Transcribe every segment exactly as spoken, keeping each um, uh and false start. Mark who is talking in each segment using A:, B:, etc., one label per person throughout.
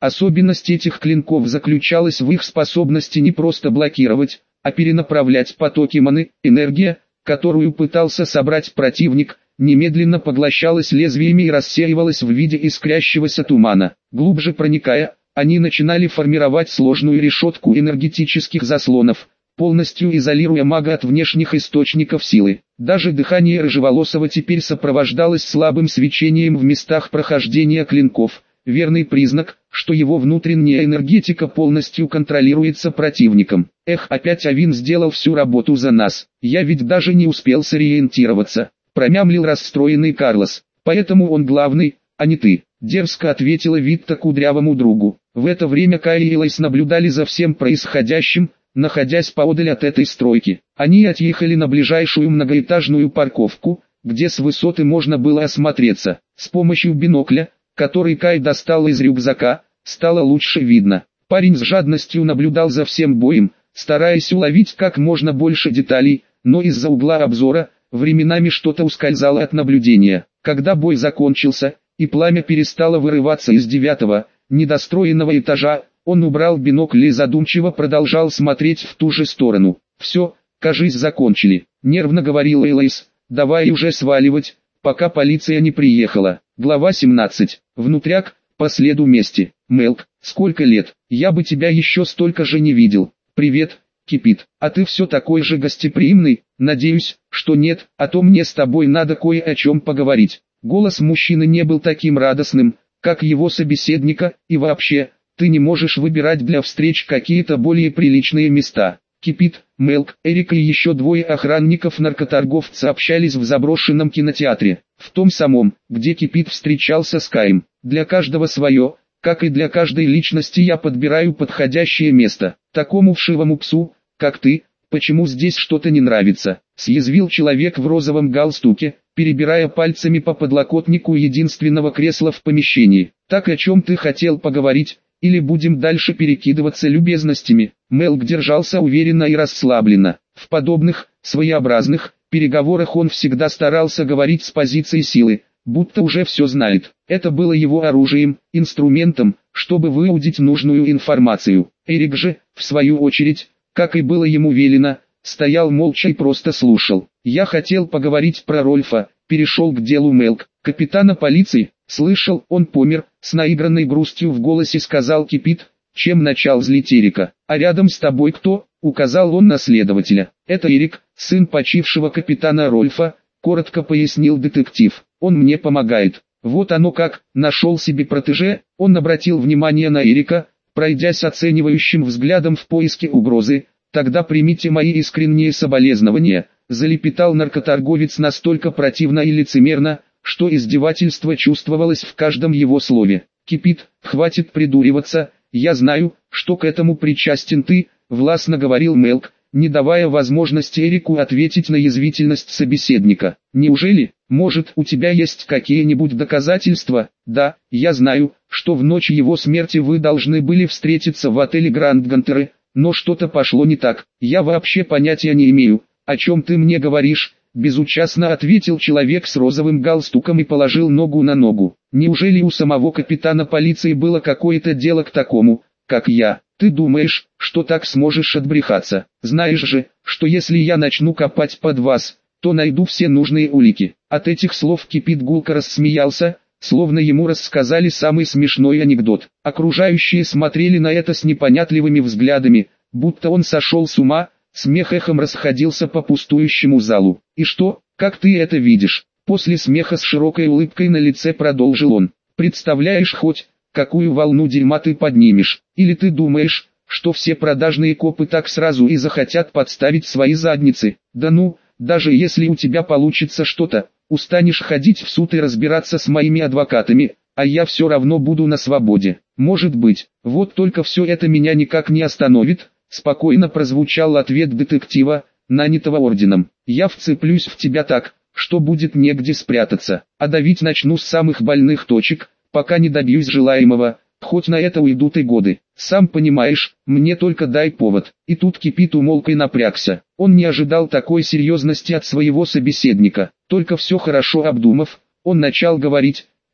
A: Особенность этих клинков заключалась в их способности не просто блокировать, а перенаправлять потоки маны. Энергия, которую пытался собрать противник, немедленно поглощалась лезвиями и рассеивалась в виде искрящегося тумана. Глубже проникая, они начинали формировать сложную решетку энергетических заслонов, полностью изолируя мага от внешних источников силы. Даже дыхание Рыжеволосого теперь сопровождалось слабым свечением в местах прохождения клинков, верный признак, что его внутренняя энергетика полностью контролируется противником. Эх, опять Авин сделал всю работу за нас, я ведь даже не успел сориентироваться, промямлил расстроенный Карлос. Поэтому он главный, а не ты, дерзко ответила Витта кудрявому другу. В это время Кай и Лейс наблюдали за всем происходящим, находясь поодаль от этой стройки. Они отъехали на ближайшую многоэтажную парковку, где с высоты можно было осмотреться. С помощью бинокля, который Кай достал из рюкзака, стало лучше видно. Парень с жадностью наблюдал за всем боем, стараясь уловить как можно больше деталей, но из-за угла обзора, временами что-то ускользало от наблюдения. Когда бой закончился, и пламя перестало вырываться из девятого, недостроенного этажа, он убрал бинокль и задумчиво продолжал смотреть в ту же сторону. «Все, кажись, закончили», — нервно говорил Элайс, — «давай уже сваливать, пока полиция не приехала». Глава семнадцать. Внутряк, по следу мести. Мелк, сколько лет, я бы тебя еще столько же не видел. Привет, Кипит, а ты все такой же гостеприимный? Надеюсь, что нет, а то мне с тобой надо кое о чем поговорить. Голос мужчины не был таким радостным, как его собеседника, и вообще, ты не можешь выбирать для встреч какие-то более приличные места. Кипит, Мелк, Эрик и еще двое охранников-наркоторговца общались в заброшенном кинотеатре, в том самом, где Кипит встречался с Каем. Для каждого свое, как и для каждой личности я подбираю подходящее место. Такому вшивому псу, как ты, почему здесь что-то не нравится? Съязвил человек в розовом галстуке, перебирая пальцами по подлокотнику единственного кресла в помещении. Так о чем ты хотел поговорить? Или будем дальше перекидываться любезностями? Мелк держался уверенно и расслабленно. В подобных, своеобразных, переговорах он всегда старался говорить с позиции силы, будто уже все знает. Это было его оружием, инструментом, чтобы выудить нужную информацию. Эрик же, в свою очередь, как и было ему велено, стоял молча и просто слушал. «Я хотел поговорить про Рольфа», — перешел к делу Мелк. «Капитана полиции, слышал, он помер», — с наигранной грустью в голосе сказал Кипит, чем начал злить Эрика. «А рядом с тобой кто?» — указал он на следователя. «Это Эрик, сын почившего капитана Рольфа», — коротко пояснил детектив. «Он мне помогает». Вот оно как, нашел себе протеже, он обратил внимание на Эрика, пройдясь оценивающим взглядом в поиске угрозы. «Тогда примите мои искренние соболезнования», — залепетал наркоторговец настолько противно и лицемерно, что издевательство чувствовалось в каждом его слове. «Кипит, хватит придуриваться, я знаю, что к этому причастен ты», — властно говорил Мелк, не давая возможности Эрику ответить на язвительность собеседника. «Неужели, может, у тебя есть какие-нибудь доказательства?» «Да, я знаю, что в ночь его смерти вы должны были встретиться в отеле Гранд Гантеры, но что-то пошло не так. Я вообще понятия не имею, о чем ты мне говоришь», — безучастно ответил человек с розовым галстуком и положил ногу на ногу. «Неужели у самого капитана полиции было какое-то дело к такому, как я? Ты думаешь, что так сможешь отбрехаться? Знаешь же, что если я начну копать под вас, то найду все нужные улики». От этих слов Кипит гулко рассмеялся, словно ему рассказали самый смешной анекдот. Окружающие смотрели на это с непонятливыми взглядами, будто он сошел с ума. Смех эхом расходился по пустующему залу. «И что, как ты это видишь?» После смеха с широкой улыбкой на лице продолжил он. «Представляешь хоть, какую волну дерьма ты поднимешь? Или ты думаешь, что все продажные копы так сразу и захотят подставить свои задницы? Да ну, даже если у тебя получится что-то, устанешь ходить в суд и разбираться с моими адвокатами, а я все равно буду на свободе. Может быть, вот только все это меня никак не остановит». Спокойно прозвучал ответ детектива, нанятого орденом. «Я вцеплюсь в тебя так, что будет негде спрятаться, а давить начну с самых больных точек, пока не добьюсь желаемого, хоть на это уйдут и годы. Сам понимаешь, мне только дай повод». И тут Кипит умолк и напрягся. Он не ожидал такой серьезности от своего собеседника. Только все хорошо обдумав, он начал говорить: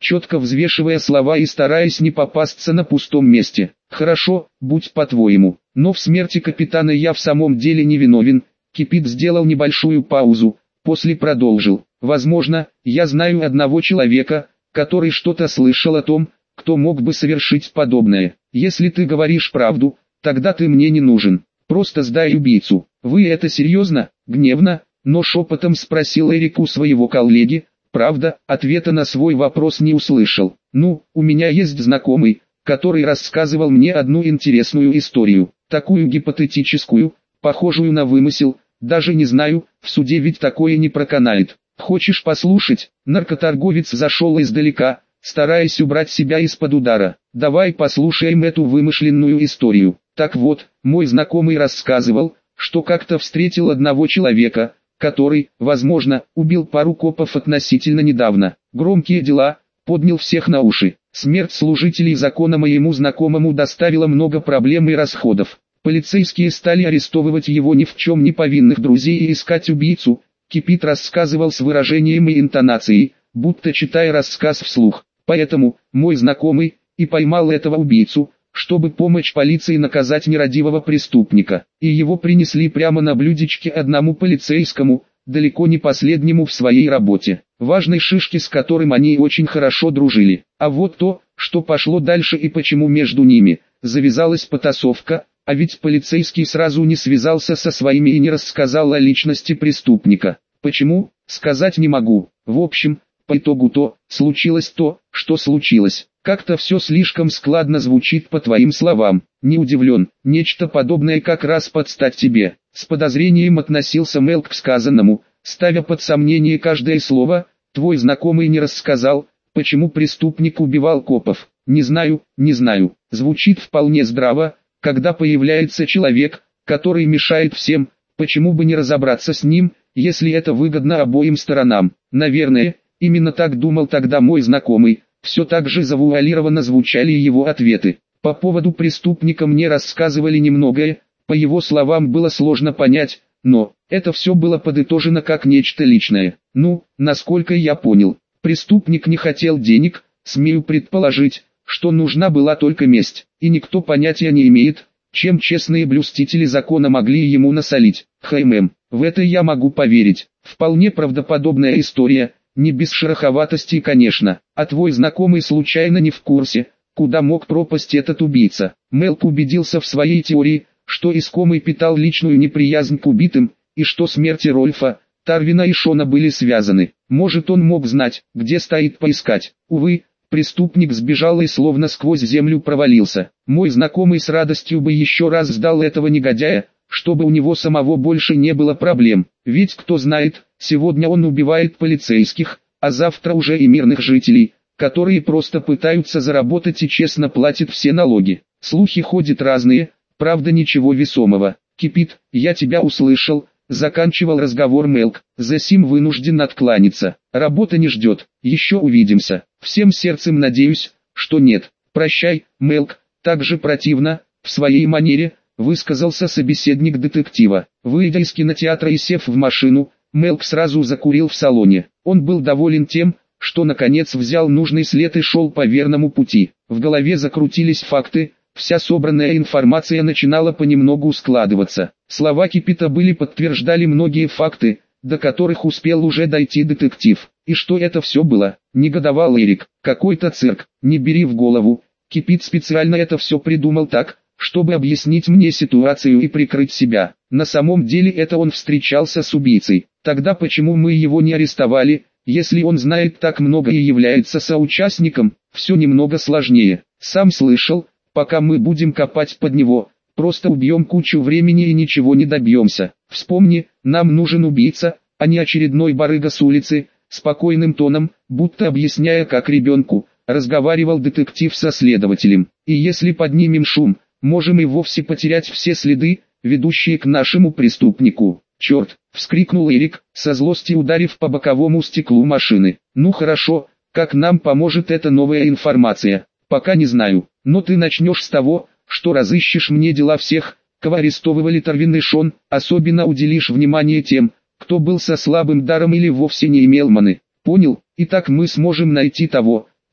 A: четко взвешивая слова и стараясь не попасться на пустом месте. «Хорошо, будь по-твоему, но в смерти капитана я в самом деле не виновен». Кипит сделал небольшую паузу, после продолжил. «Возможно, я знаю одного человека, который что-то слышал о том, кто мог бы совершить подобное. Если ты говоришь правду, тогда ты мне не нужен. Просто сдай убийцу». «Вы это серьезно?» — гневно, но шепотом спросил Эрик у своего коллеги. «Правда?» — ответа на свой вопрос не услышал. «Ну, у меня есть знакомый, который рассказывал мне одну интересную историю, такую гипотетическую, похожую на вымысел, даже не знаю, в суде ведь такое не проканает. Хочешь послушать?» Наркоторговец зашел издалека, стараясь убрать себя из-под удара. «Давай послушаем эту вымышленную историю. Так вот, мой знакомый рассказывал, что как-то встретил одного человека, который, возможно, убил пару копов относительно недавно. Громкие дела, поднял всех на уши. Смерть служителей закона моему знакомому доставила много проблем и расходов. Полицейские стали арестовывать его ни в чем не повинных друзей и искать убийцу». Кипит рассказывал с выражением и интонацией, будто читая рассказ вслух. «Поэтому, мой знакомый, и поймал этого убийцу, чтобы помочь полиции наказать нерадивого преступника. И его принесли прямо на блюдечке одному полицейскому, далеко не последнему в своей работе, важной шишке, с которым они очень хорошо дружили. А вот то, что пошло дальше и почему между ними завязалась потасовка, а ведь полицейский сразу не связался со своими и не рассказал о личности преступника. Почему, сказать не могу. В общем, по итогу то, случилось то, что случилось. Как-то все слишком складно звучит по твоим словам. Не удивлен, нечто подобное как раз под стать тебе». С подозрением относился Мелк к сказанному, ставя под сомнение каждое слово. «Твой знакомый не рассказал, почему преступник убивал копов». «Не знаю, не знаю». Звучит вполне здраво. Когда появляется человек, который мешает всем, почему бы не разобраться с ним, если это выгодно обоим сторонам? Наверное, именно так думал тогда мой знакомый. Все так же завуалированно звучали его ответы. По поводу преступника мне рассказывали немногое, по его словам было сложно понять, но это все было подытожено как нечто личное. Ну, насколько я понял, преступник не хотел денег, смею предположить, что нужна была только месть, и никто понятия не имеет, чем честные блюстители закона могли ему насолить. Хм, в это я могу поверить. Вполне правдоподобная история, не без шероховатостей, конечно. А твой знакомый случайно не в курсе, куда мог пропасть этот убийца? Мелк убедился в своей теории, что искомый питал личную неприязнь к убитым, и что смерти Рольфа, Тарвина и Шона были связаны. Может, он мог знать, где стоит поискать. Увы, преступник сбежал и словно сквозь землю провалился. Мой знакомый с радостью бы еще раз сдал этого негодяя, чтобы у него самого больше не было проблем. Ведь кто знает, сегодня он убивает полицейских, а завтра уже и мирных жителей, которые просто пытаются заработать и честно платят все налоги. Слухи ходят разные, правда ничего весомого. Кипит, я тебя услышал. Заканчивал разговор Мелк, засим вынужден откланяться. Работа не ждет, еще увидимся. Всем сердцем надеюсь, что нет. Прощай, Мелк. Так же противно, в своей манере, высказался собеседник детектива. Выйдя из кинотеатра и сев в машину, Мелк сразу закурил в салоне. Он был доволен тем, что наконец взял нужный след и шел по верному пути. В голове закрутились факты, вся собранная информация начинала понемногу складываться. Слова Кипита были подтверждали многие факты, до которых успел уже дойти детектив. И что это все было? Негодовал Эрик. Какой-то цирк, не бери в голову. Кипит специально это все придумал так, чтобы объяснить мне ситуацию и прикрыть себя. На самом деле это он встречался с убийцей. Тогда почему мы его не арестовали, если он знает так много и является соучастником? Все немного сложнее. Сам слышал, пока мы будем копать под него, просто убьем кучу времени и ничего не добьемся. Вспомни, нам нужен убийца, а не очередной барыга с улицы. Спокойным тоном, будто объясняя как ребенку, разговаривал детектив со следователем. И если поднимем шум, можем и вовсе потерять все следы, ведущие к нашему преступнику. Черт, вскрикнул Эрик, со злости ударив по боковому стеклу машины. Ну хорошо, как нам поможет эта новая информация? Пока не знаю, но ты начнешь с того, что разыщешь мне дела всех, кого арестовывали Тарвин и Шон, особенно уделишь внимание тем, кто был со слабым даром или вовсе не имел маны. Понял? И так мы сможем найти того,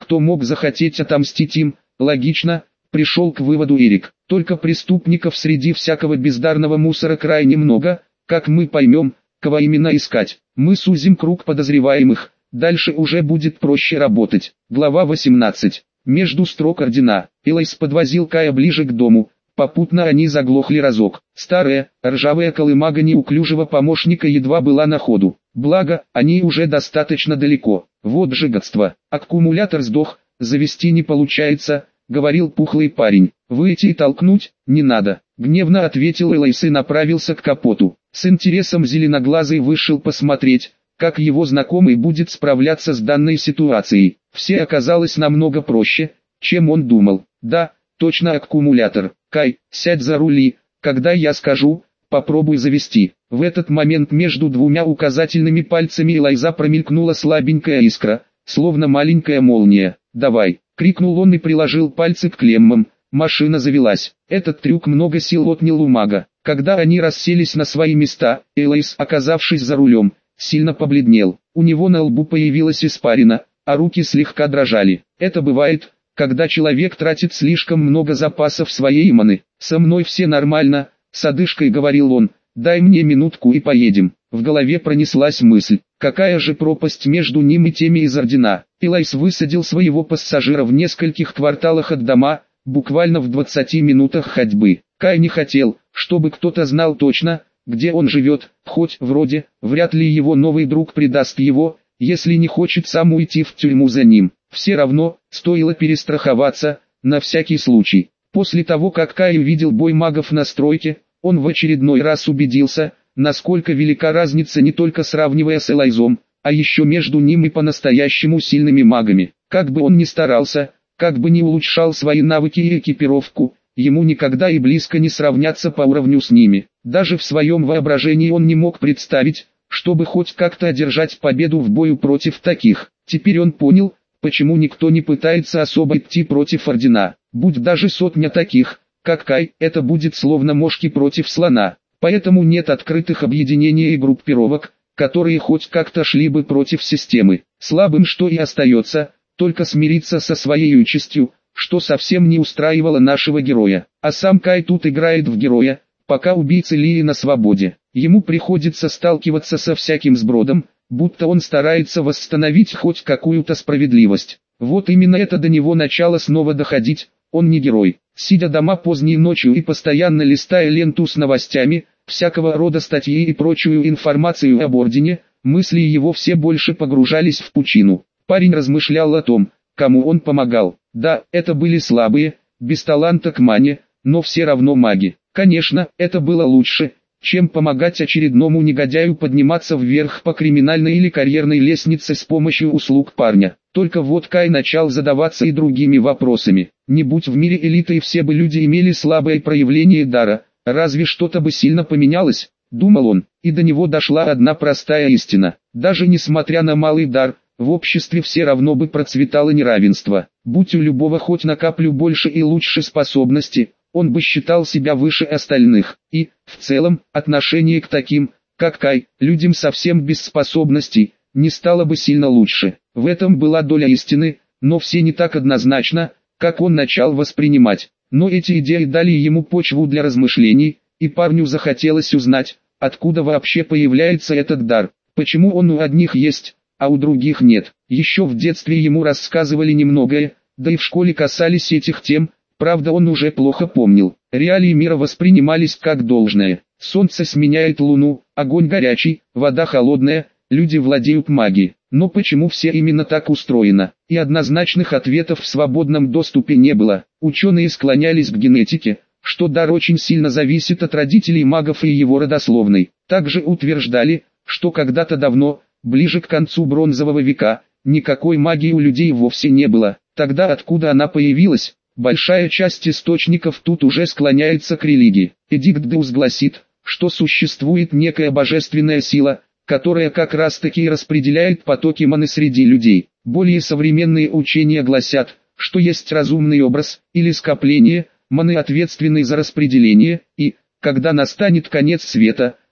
A: кто мог захотеть отомстить им, логично, пришел к выводу Эрик. Только преступников среди всякого бездарного мусора крайне много, как мы поймем, кого именно искать. Мы сузим круг подозреваемых, дальше уже будет проще работать. Глава восемнадцать. Между строк ордена. Элайс подвозил Кая ближе к дому, попутно они заглохли разок. Старая, ржавая колымага неуклюжего помощника едва была на ходу. Благо, они уже достаточно далеко. Вот же гадство. Аккумулятор сдох, завести не получается, говорил пухлый парень. Выйти и толкнуть, не надо. Гневно ответил Элайс и направился к капоту. С интересом зеленоглазый вышел посмотреть, как его знакомый будет справляться с данной ситуацией. Все оказалось намного проще, чем он думал. Да, точно аккумулятор. Кай, сядь за рули, когда я скажу, попробуй завести. В этот момент между двумя указательными пальцами Элайза промелькнула слабенькая искра, словно маленькая молния. «Давай!» — крикнул он и приложил пальцы к клеммам. Машина завелась. Этот трюк много сил отнял у мага. Когда они расселись на свои места, Элайс, оказавшись за рулем, сильно побледнел. У него на лбу появилась испарина, а руки слегка дрожали. Это бывает, когда человек тратит слишком много запасов своей маны. «Со мной все нормально», — с одышкой говорил он, — «дай мне минутку и поедем». В голове пронеслась мысль, какая же пропасть между ним и теми из ордена. Элайс высадил своего пассажира в нескольких кварталах от дома, буквально в двадцати минутах ходьбы. Кай не хотел, чтобы кто-то знал точно, где он живет, хоть, вроде, вряд ли его новый друг предаст его, если не хочет сам уйти в тюрьму за ним. Все равно, стоило перестраховаться, на всякий случай. После того, как Кай увидел бой магов на стройке, он в очередной раз убедился, насколько велика разница не только сравнивая с Элайзом, а еще между ним и по-настоящему сильными магами. Как бы он ни старался, как бы ни улучшал свои навыки и экипировку, ему никогда и близко не сравняться по уровню с ними. Даже в своем воображении он не мог представить, чтобы хоть как-то одержать победу в бою против таких. Теперь он понял, почему никто не пытается особо идти против ордена. Будь даже сотня таких, как Кай, это будет словно мошки против слона. Поэтому нет открытых объединений и группировок, которые хоть как-то шли бы против системы. Слабым что и остается, только смириться со своей участью, что совсем не устраивало нашего героя. А сам Кай тут играет в героя, пока убийца Лии на свободе. Ему приходится сталкиваться со всяким сбродом, будто он старается восстановить хоть какую-то справедливость. Вот именно это до него начало снова доходить, он не герой. Сидя дома поздней ночью и постоянно листая ленту с новостями, всякого рода статьи и прочую информацию об ордене, мысли его все больше погружались в пучину. Парень размышлял о том, кому он помогал. Да, это были слабые, без таланта к мане, но все равно маги. Конечно, это было лучше, чем помогать очередному негодяю подниматься вверх по криминальной или карьерной лестнице с помощью услуг парня. Только вот Кай начал задаваться и другими вопросами. Не будь в мире элиты, все бы люди имели слабое проявление дара, разве что-то бы сильно поменялось, думал он, и до него дошла одна простая истина. Даже несмотря на малый дар, в обществе все равно бы процветало неравенство. Будь у любого хоть на каплю больше и лучше способности, он бы считал себя выше остальных. И, в целом, отношение к таким, как Кай, людям совсем без способностей, не стало бы сильно лучше. В этом была доля истины, но все не так однозначно, как он начал воспринимать. Но эти идеи дали ему почву для размышлений, и парню захотелось узнать, откуда вообще появляется этот дар, почему он у одних есть, а у других нет. Еще в детстве ему рассказывали немногое, да и в школе касались этих тем, правда он уже плохо помнил. Реалии мира воспринимались как должное. Солнце сменяет луну, огонь горячий, вода холодная, люди владеют магией. Но почему все именно так устроено? И однозначных ответов в свободном доступе не было. Ученые склонялись к генетике, что дар очень сильно зависит от родителей магов и его родословной. Также утверждали, что когда-то давно, ближе к концу бронзового века, никакой магии у людей вовсе не было. Тогда откуда она появилась? Большая часть источников тут уже склоняется к религии. Эдикт Деус гласит, что существует некая божественная сила, которая как раз таки и распределяет потоки маны среди людей. Более современные учения гласят, что есть разумный образ, или скопление, маны, ответственный за распределение, и, когда настанет конец света,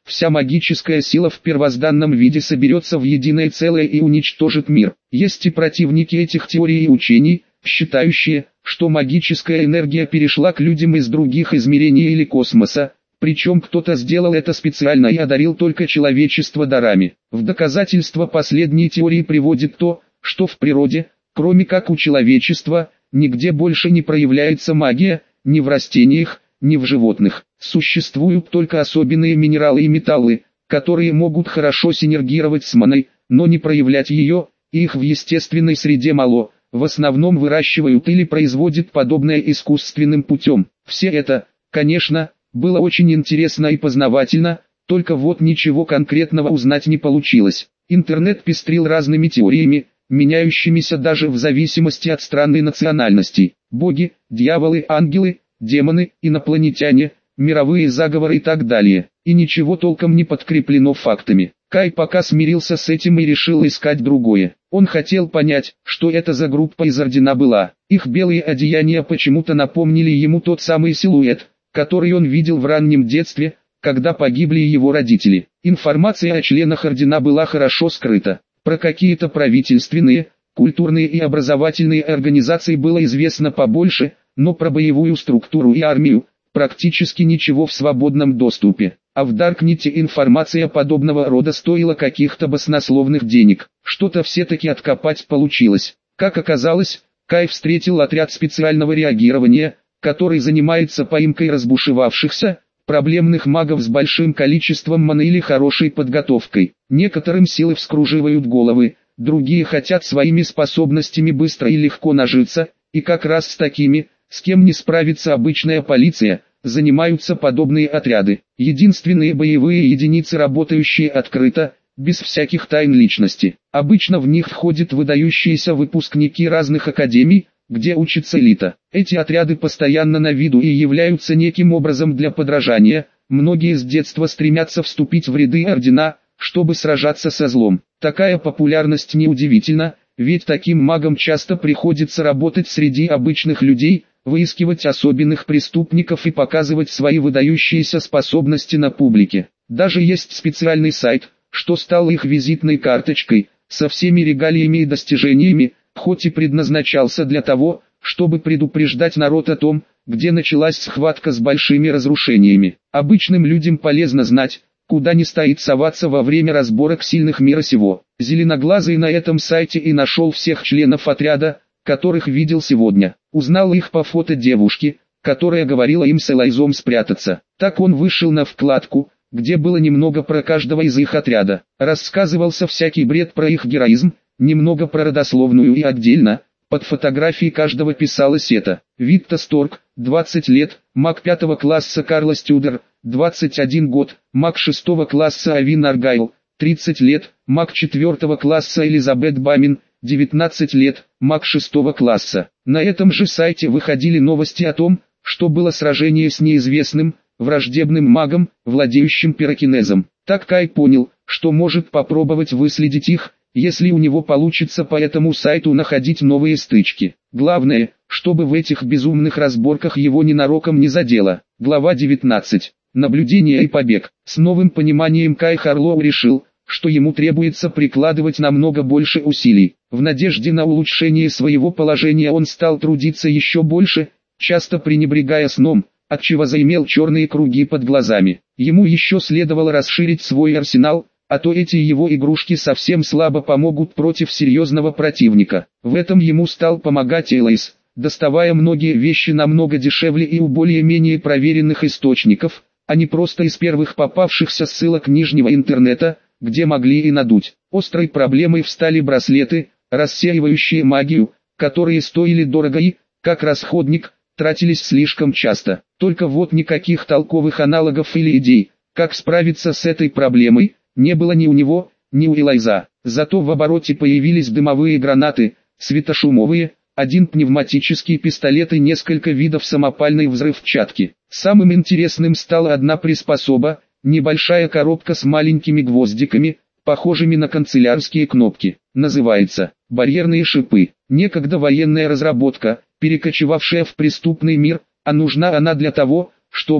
A: вся магическая сила в первозданном виде соберется в единое целое и уничтожит мир. Есть и противники этих теорий и учений, считающие, что магическая энергия перешла к людям из других измерений или космоса, причем кто-то сделал это специально и одарил только человечество дарами. В доказательство последней теории приводит то, что в природе, кроме как у человечества, нигде больше не проявляется магия, ни в растениях, ни в животных. Существуют только особенные минералы и металлы, которые могут хорошо синергировать с маной, но не проявлять ее, и их в естественной среде мало, в основном выращивают или производят подобное искусственным путем. Все это, конечно, было очень интересно и познавательно, только вот ничего конкретного узнать не получилось. Интернет пестрил разными теориями, меняющимися даже в зависимости от страны и национальностей. Боги, дьяволы, ангелы, демоны, инопланетяне, мировые заговоры и так далее. И ничего толком не подкреплено фактами. Кай пока смирился с этим и решил искать другое. Он хотел понять, что это за группа из Ордена была. Их белые одеяния почему-то напомнили ему тот самый силуэт, который он видел в раннем детстве, когда погибли его родители. Информация о членах Ордена была хорошо скрыта. Про какие-то правительственные, культурные и образовательные организации было известно побольше, но про боевую структуру и армию практически ничего в свободном доступе. А в Даркнете информация подобного рода стоила каких-то баснословных денег. Что-то все-таки откопать получилось. Как оказалось, Кай встретил отряд специального реагирования, который занимается поимкой разбушевавшихся, проблемных магов с большим количеством маны или хорошей подготовкой. Некоторым силы вскруживают головы, другие хотят своими способностями быстро и легко нажиться, и как раз с такими, с кем не справится обычная полиция, занимаются подобные отряды. Единственные боевые единицы, работающие открыто, без всяких тайн личности. Обычно в них входят выдающиеся выпускники разных академий, где учится элита. Эти отряды постоянно на виду и являются неким образом для подражания. Многие с детства стремятся вступить в ряды ордена, чтобы сражаться со злом. Такая популярность неудивительна, ведь таким магам часто приходится работать среди обычных людей, выискивать особенных преступников и показывать свои выдающиеся способности на публике. Даже есть специальный сайт, что стал их визитной карточкой, со всеми регалиями и достижениями, хоть и предназначался для того, чтобы предупреждать народ о том, где началась схватка с большими разрушениями. Обычным людям полезно знать, куда не стоит соваться во время разборок сильных мира сего. Зеленоглазый на этом сайте и нашел всех членов отряда, которых видел сегодня. Узнал их по фото девушки, которая говорила им с Элайзом спрятаться. Так он вышел на вкладку, где было немного про каждого из их отряда. Рассказывался всякий бред про их героизм, немного про родословную и отдельно, под фотографией каждого писалось это. Виктор Сторг, двадцать лет, маг пятого класса Карла Стюдер, двадцать один год, маг шестого класса Авин Аргайл, тридцать лет, маг четвертого класса Элизабет Бамин, девятнадцать лет, маг шестого класса. На этом же сайте выходили новости о том, что было сражение с неизвестным, враждебным магом, владеющим пирокинезом. Так Кай понял, что может попробовать выследить их, если у него получится по этому сайту находить новые стычки. Главное, чтобы в этих безумных разборках его ненароком не задело. Глава девятнадцать. Наблюдение и побег. С новым пониманием Кай Харлоу решил, что ему требуется прикладывать намного больше усилий. В надежде на улучшение своего положения он стал трудиться еще больше, часто пренебрегая сном, отчего заимел черные круги под глазами. Ему еще следовало расширить свой арсенал, а то эти его игрушки совсем слабо помогут против серьезного противника. В этом ему стал помогать Элайз, доставая многие вещи намного дешевле и у более-менее проверенных источников, а не просто из первых попавшихся ссылок нижнего интернета, где могли и надуть. Острой проблемой встали браслеты, рассеивающие магию, которые стоили дорого и, как расходник, тратились слишком часто. Только вот никаких толковых аналогов или идей, как справиться с этой проблемой, не было ни у него, ни у Элайза. Зато в обороте появились дымовые гранаты, светошумовые, один пневматический пистолет и несколько видов самопальной взрывчатки. Самым интересным стала одна приспособа, небольшая коробка с маленькими гвоздиками, похожими на канцелярские кнопки. Называется «Барьерные шипы». Некогда военная разработка, перекочевавшая в преступный мир, а нужна она для того, чтобы,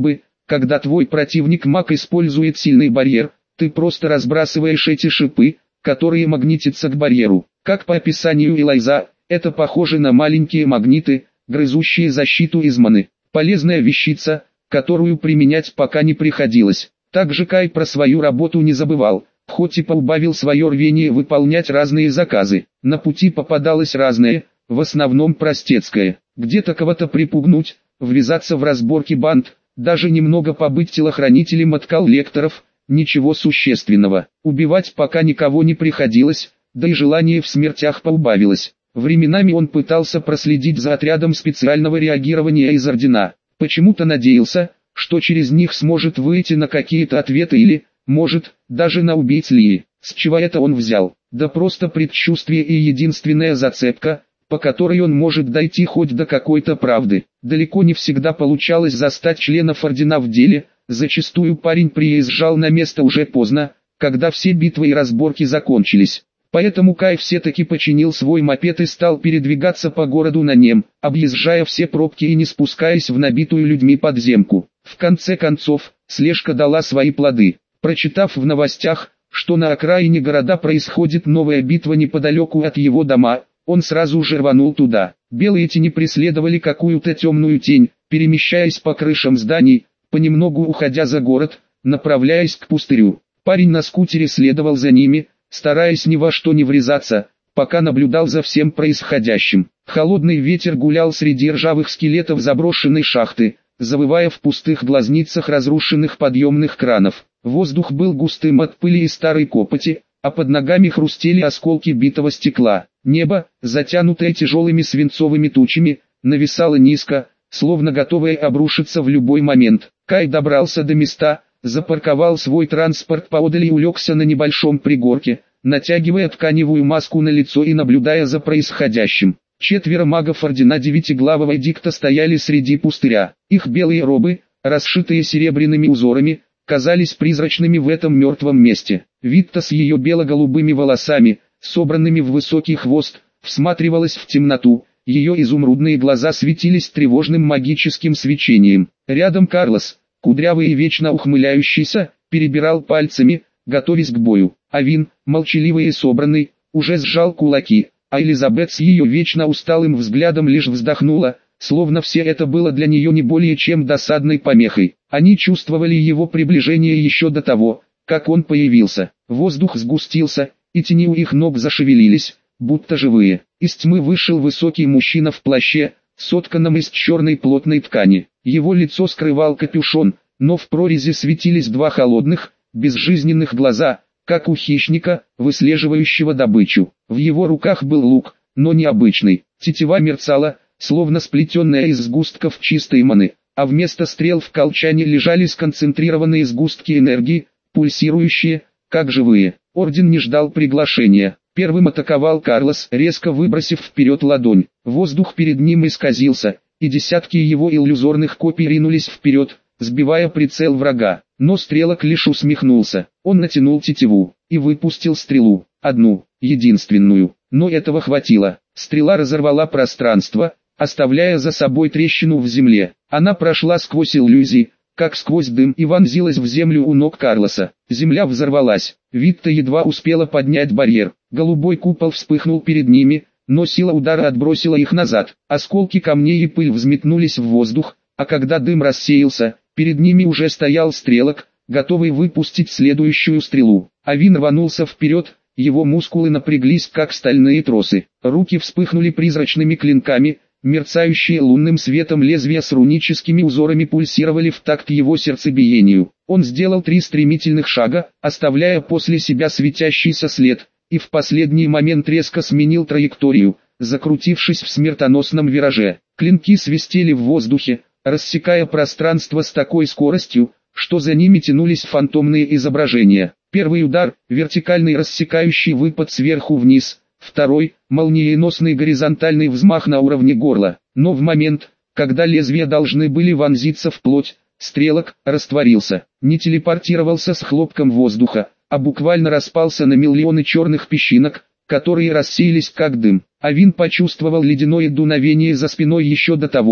A: когда твой противник-маг использует сильный барьер, ты просто разбрасываешь эти шипы, которые магнитятся к барьеру. Как по описанию Элайза, это похоже на маленькие магниты, грызущие защиту из маны. Полезная вещица, которую применять пока не приходилось. Также Кай про свою работу не забывал, хоть и поубавил свое рвение выполнять разные заказы. На пути попадалось разное, в основном простецкое. Где-то кого-то припугнуть, ввязаться в разборки банд, даже немного побыть телохранителем от коллекторов, ничего существенного. Убивать пока никого не приходилось, да и желание в смертях поубавилось. Временами он пытался проследить за отрядом специального реагирования из Ордена. Почему-то надеялся, что через них сможет выйти на какие-то ответы или, может, даже на убийц Лии. С чего это он взял? Да просто предчувствие и единственная зацепка, по которой он может дойти хоть до какой-то правды. Далеко не всегда получалось застать членов Ордена в деле, зачастую парень приезжал на место уже поздно, когда все битвы и разборки закончились. Поэтому Кай все-таки починил свой мопед и стал передвигаться по городу на нем, объезжая все пробки и не спускаясь в набитую людьми подземку. В конце концов, слежка дала свои плоды. Прочитав в новостях, что на окраине города происходит новая битва неподалеку от его дома, он сразу же рванул туда. Белые тени преследовали какую-то темную тень, перемещаясь по крышам зданий, понемногу уходя за город, направляясь к пустырю. Парень на скутере следовал за ними, стараясь ни во что не врезаться, пока наблюдал за всем происходящим. Холодный ветер гулял среди ржавых скелетов заброшенной шахты, завывая в пустых глазницах разрушенных подъемных кранов. Воздух был густым от пыли и старой копоти, а под ногами хрустели осколки битого стекла. Небо, затянутое тяжелыми свинцовыми тучами, нависало низко, словно готовое обрушиться в любой момент. Кай добрался до места, запарковал свой транспорт поодаль и улегся на небольшом пригорке, натягивая тканевую маску на лицо и наблюдая за происходящим. Четверо магов Ордена Девятиглавого Эдикта стояли среди пустыря. Их белые робы, расшитые серебряными узорами, казались призрачными в этом мертвом месте. Витта с ее бело-голубыми волосами, собранными в высокий хвост, всматривалась в темноту, ее изумрудные глаза светились тревожным магическим свечением. Рядом Карлос, кудрявый и вечно ухмыляющийся, перебирал пальцами, готовясь к бою. Авин, молчаливый и собранный, уже сжал кулаки, а Элизабет с ее вечно усталым взглядом лишь вздохнула, словно все это было для нее не более чем досадной помехой. Они чувствовали его приближение еще до того, как он появился. Воздух сгустился, и тени у их ног зашевелились, будто живые. Из тьмы вышел высокий мужчина в плаще, сотканном из черной плотной ткани. Его лицо скрывал капюшон, но в прорези светились два холодных, безжизненных глаза, как у хищника, выслеживающего добычу. В его руках был лук, но необычный. Тетива мерцала, словно сплетенная из сгустков чистой маны, а вместо стрел в колчане лежали сконцентрированные сгустки энергии, пульсирующие, как живые. Орден не ждал приглашения. Первым атаковал Карлос, резко выбросив вперед ладонь. Воздух перед ним исказился, и десятки его иллюзорных копий ринулись вперед, сбивая прицел врага. Но Стрелок лишь усмехнулся. Он натянул тетиву и выпустил стрелу. Одну, единственную. Но этого хватило. Стрела разорвала пространство, оставляя за собой трещину в земле. Она прошла сквозь иллюзии, как сквозь дым, и вонзилась в землю у ног Карлоса. Земля взорвалась. Витта едва успела поднять барьер. Голубой купол вспыхнул перед ними, но сила удара отбросила их назад. Осколки камней и пыль взметнулись в воздух, а когда дым рассеялся, перед ними уже стоял Стрелок, готовый выпустить следующую стрелу. Авин рванулся вперед, его мускулы напряглись как стальные тросы. Руки вспыхнули призрачными клинками, мерцающие лунным светом лезвия с руническими узорами пульсировали в такт его сердцебиению. Он сделал три стремительных шага, оставляя после себя светящийся след, и в последний момент резко сменил траекторию, закрутившись в смертоносном вираже. Клинки свистели в воздухе, рассекая пространство с такой скоростью, что за ними тянулись фантомные изображения. Первый удар – вертикальный рассекающий выпад сверху вниз, второй – молниеносный горизонтальный взмах на уровне горла. Но в момент, когда лезвия должны были вонзиться в плоть, Стрелок растворился, не телепортировался с хлопком воздуха, а буквально распался на миллионы черных песчинок, которые рассеялись как дым. Авин почувствовал ледяное дуновение за спиной еще до того,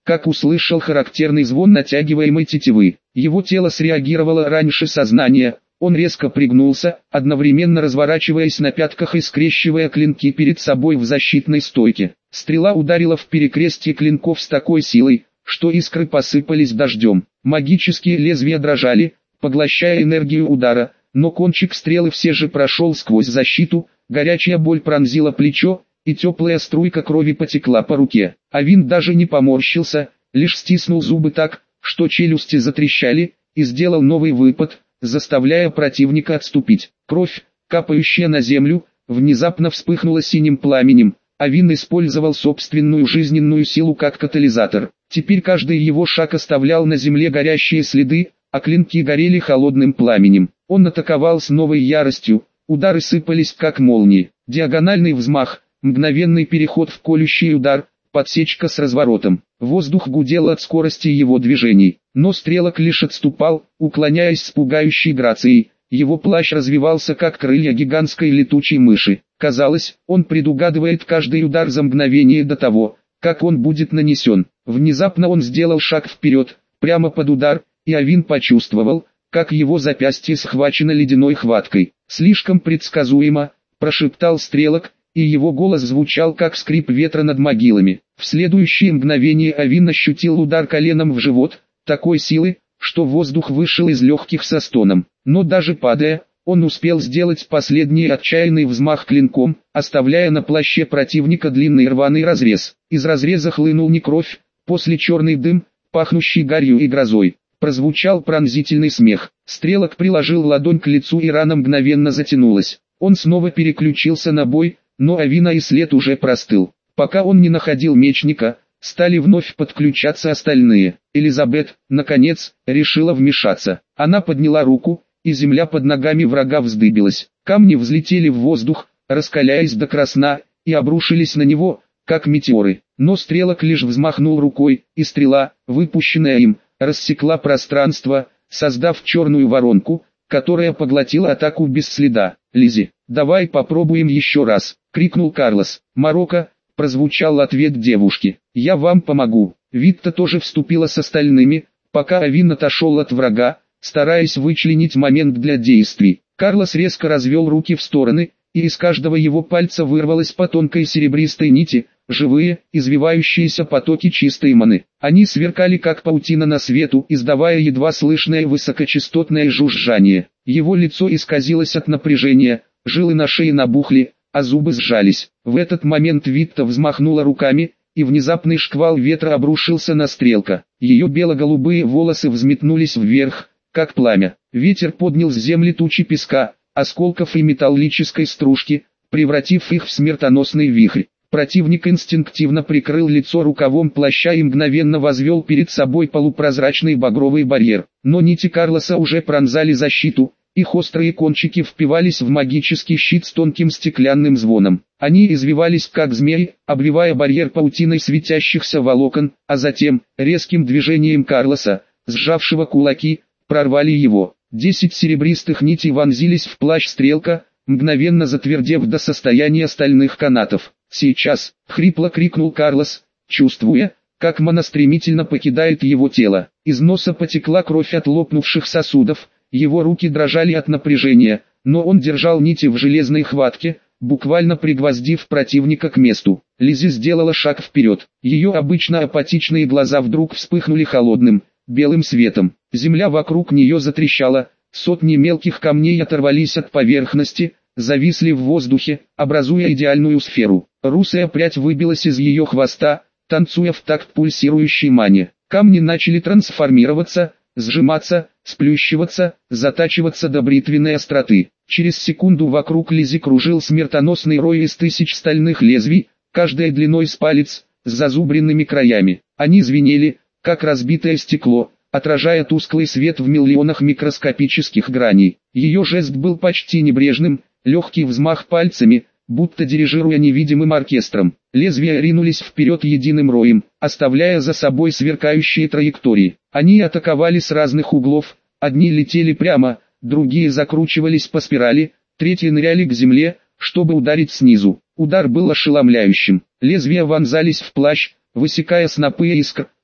A: как услышал характерный звон натягиваемой тетивы. Его тело среагировало раньше сознания, он резко пригнулся, одновременно разворачиваясь на пятках и скрещивая клинки перед собой в защитной стойке. Стрела ударила в перекрестие клинков с такой силой, что искры посыпались дождем. Магические лезвия дрожали, поглощая энергию удара, но кончик стрелы все же прошел сквозь защиту, горячая боль пронзила плечо, и теплая струйка крови потекла по руке. Авин даже не поморщился, лишь стиснул зубы так, что челюсти затрещали, и сделал новый выпад, заставляя противника отступить. Кровь, капающая на землю, внезапно вспыхнула синим пламенем. Авин использовал собственную жизненную силу как катализатор. Теперь каждый его шаг оставлял на земле горящие следы, а клинки горели холодным пламенем. Он атаковал с новой яростью, удары сыпались как молнии. Диагональный взмах, мгновенный переход в колющий удар, подсечка с разворотом. Воздух гудел от скорости его движений, но стрелок лишь отступал, уклоняясь с пугающей грацией. Его плащ развивался как крылья гигантской летучей мыши. Казалось, он предугадывает каждый удар за мгновение до того, как он будет нанесен. Внезапно он сделал шаг вперед, прямо под удар, и Авин почувствовал, как его запястье схвачено ледяной хваткой. «Слишком предсказуемо», – прошептал стрелок, и его голос звучал как скрип ветра над могилами. В следующее мгновение Авин ощутил удар коленом в живот, такой силы, что воздух вышел из легких со стоном. Но даже падая, он успел сделать последний отчаянный взмах клинком, оставляя на плаще противника длинный рваный разрез. Из разреза хлынул не кровь, после черный дым, пахнущий гарью и грозой. Прозвучал пронзительный смех. Стрелок приложил ладонь к лицу, и рана мгновенно затянулась. Он снова переключился на бой, но Авина и след уже простыл. Пока он не находил мечника, стали вновь подключаться остальные. Элизабет, наконец, решила вмешаться. Она подняла руку, и земля под ногами врага вздыбилась. Камни взлетели в воздух, раскаляясь до красна, и обрушились на него, как метеоры. Но стрелок лишь взмахнул рукой, и стрела, выпущенная им, рассекла пространство, создав черную воронку, которая поглотила атаку без следа. «Лиззи, давай попробуем еще раз!» — крикнул Карлос. «Марокко!» — прозвучал ответ девушки. «Я вам помогу!» Витта тоже вступила с остальными, пока Авин отошел от врага, стараясь вычленить момент для действий. Карлос резко развел руки в стороны, и из каждого его пальца вырвалось по тонкой серебристой нити, живые, извивающиеся потоки чистой маны. Они сверкали как паутина на свету, издавая едва слышное высокочастотное жужжание. Его лицо исказилось от напряжения, жилы на шее набухли, а зубы сжались. В этот момент Витта взмахнула руками, и внезапный шквал ветра обрушился на стрелка. Ее бело-голубые волосы взметнулись вверх, как пламя. Ветер поднял с земли тучи песка, осколков и металлической стружки, превратив их в смертоносный вихрь. Противник инстинктивно прикрыл лицо рукавом плаща и мгновенно возвел перед собой полупрозрачный багровый барьер. Но нити Карлоса уже пронзали защиту, их острые кончики впивались в магический щит с тонким стеклянным звоном. Они извивались как змеи, обвивая барьер паутиной светящихся волокон, а затем, резким движением Карлоса, сжавшего кулаки, прорвали его. Десять серебристых нитей вонзились в плащ стрелка, мгновенно затвердев до состояния стальных канатов. «Сейчас!» — хрипло крикнул Карлос, чувствуя, как мана стремительно покидает его тело. Из носа потекла кровь от лопнувших сосудов, его руки дрожали от напряжения, но он держал нити в железной хватке, буквально пригвоздив противника к месту. Лиззи сделала шаг вперед. Ее обычно апатичные глаза вдруг вспыхнули холодным, белым светом. Земля вокруг нее затрещала, сотни мелких камней оторвались от поверхности, зависли в воздухе, образуя идеальную сферу. Русая прядь выбилась из ее хвоста, танцуя в такт пульсирующей мане. Камни начали трансформироваться, сжиматься, сплющиваться, затачиваться до бритвенной остроты. Через секунду вокруг Лиззи кружил смертоносный рой из тысяч стальных лезвий, каждая длиной с палец, с зазубренными краями. Они звенели, как разбитое стекло, отражая тусклый свет в миллионах микроскопических граней. Ее жест был почти небрежным, легкий взмах пальцами, будто дирижируя невидимым оркестром. Лезвия ринулись вперед единым роем, оставляя за собой сверкающие траектории. Они атаковали с разных углов, одни летели прямо, другие закручивались по спирали, третьи ныряли к земле, чтобы ударить снизу. Удар был ошеломляющим. Лезвия вонзались в плащ, высекая снопы искр,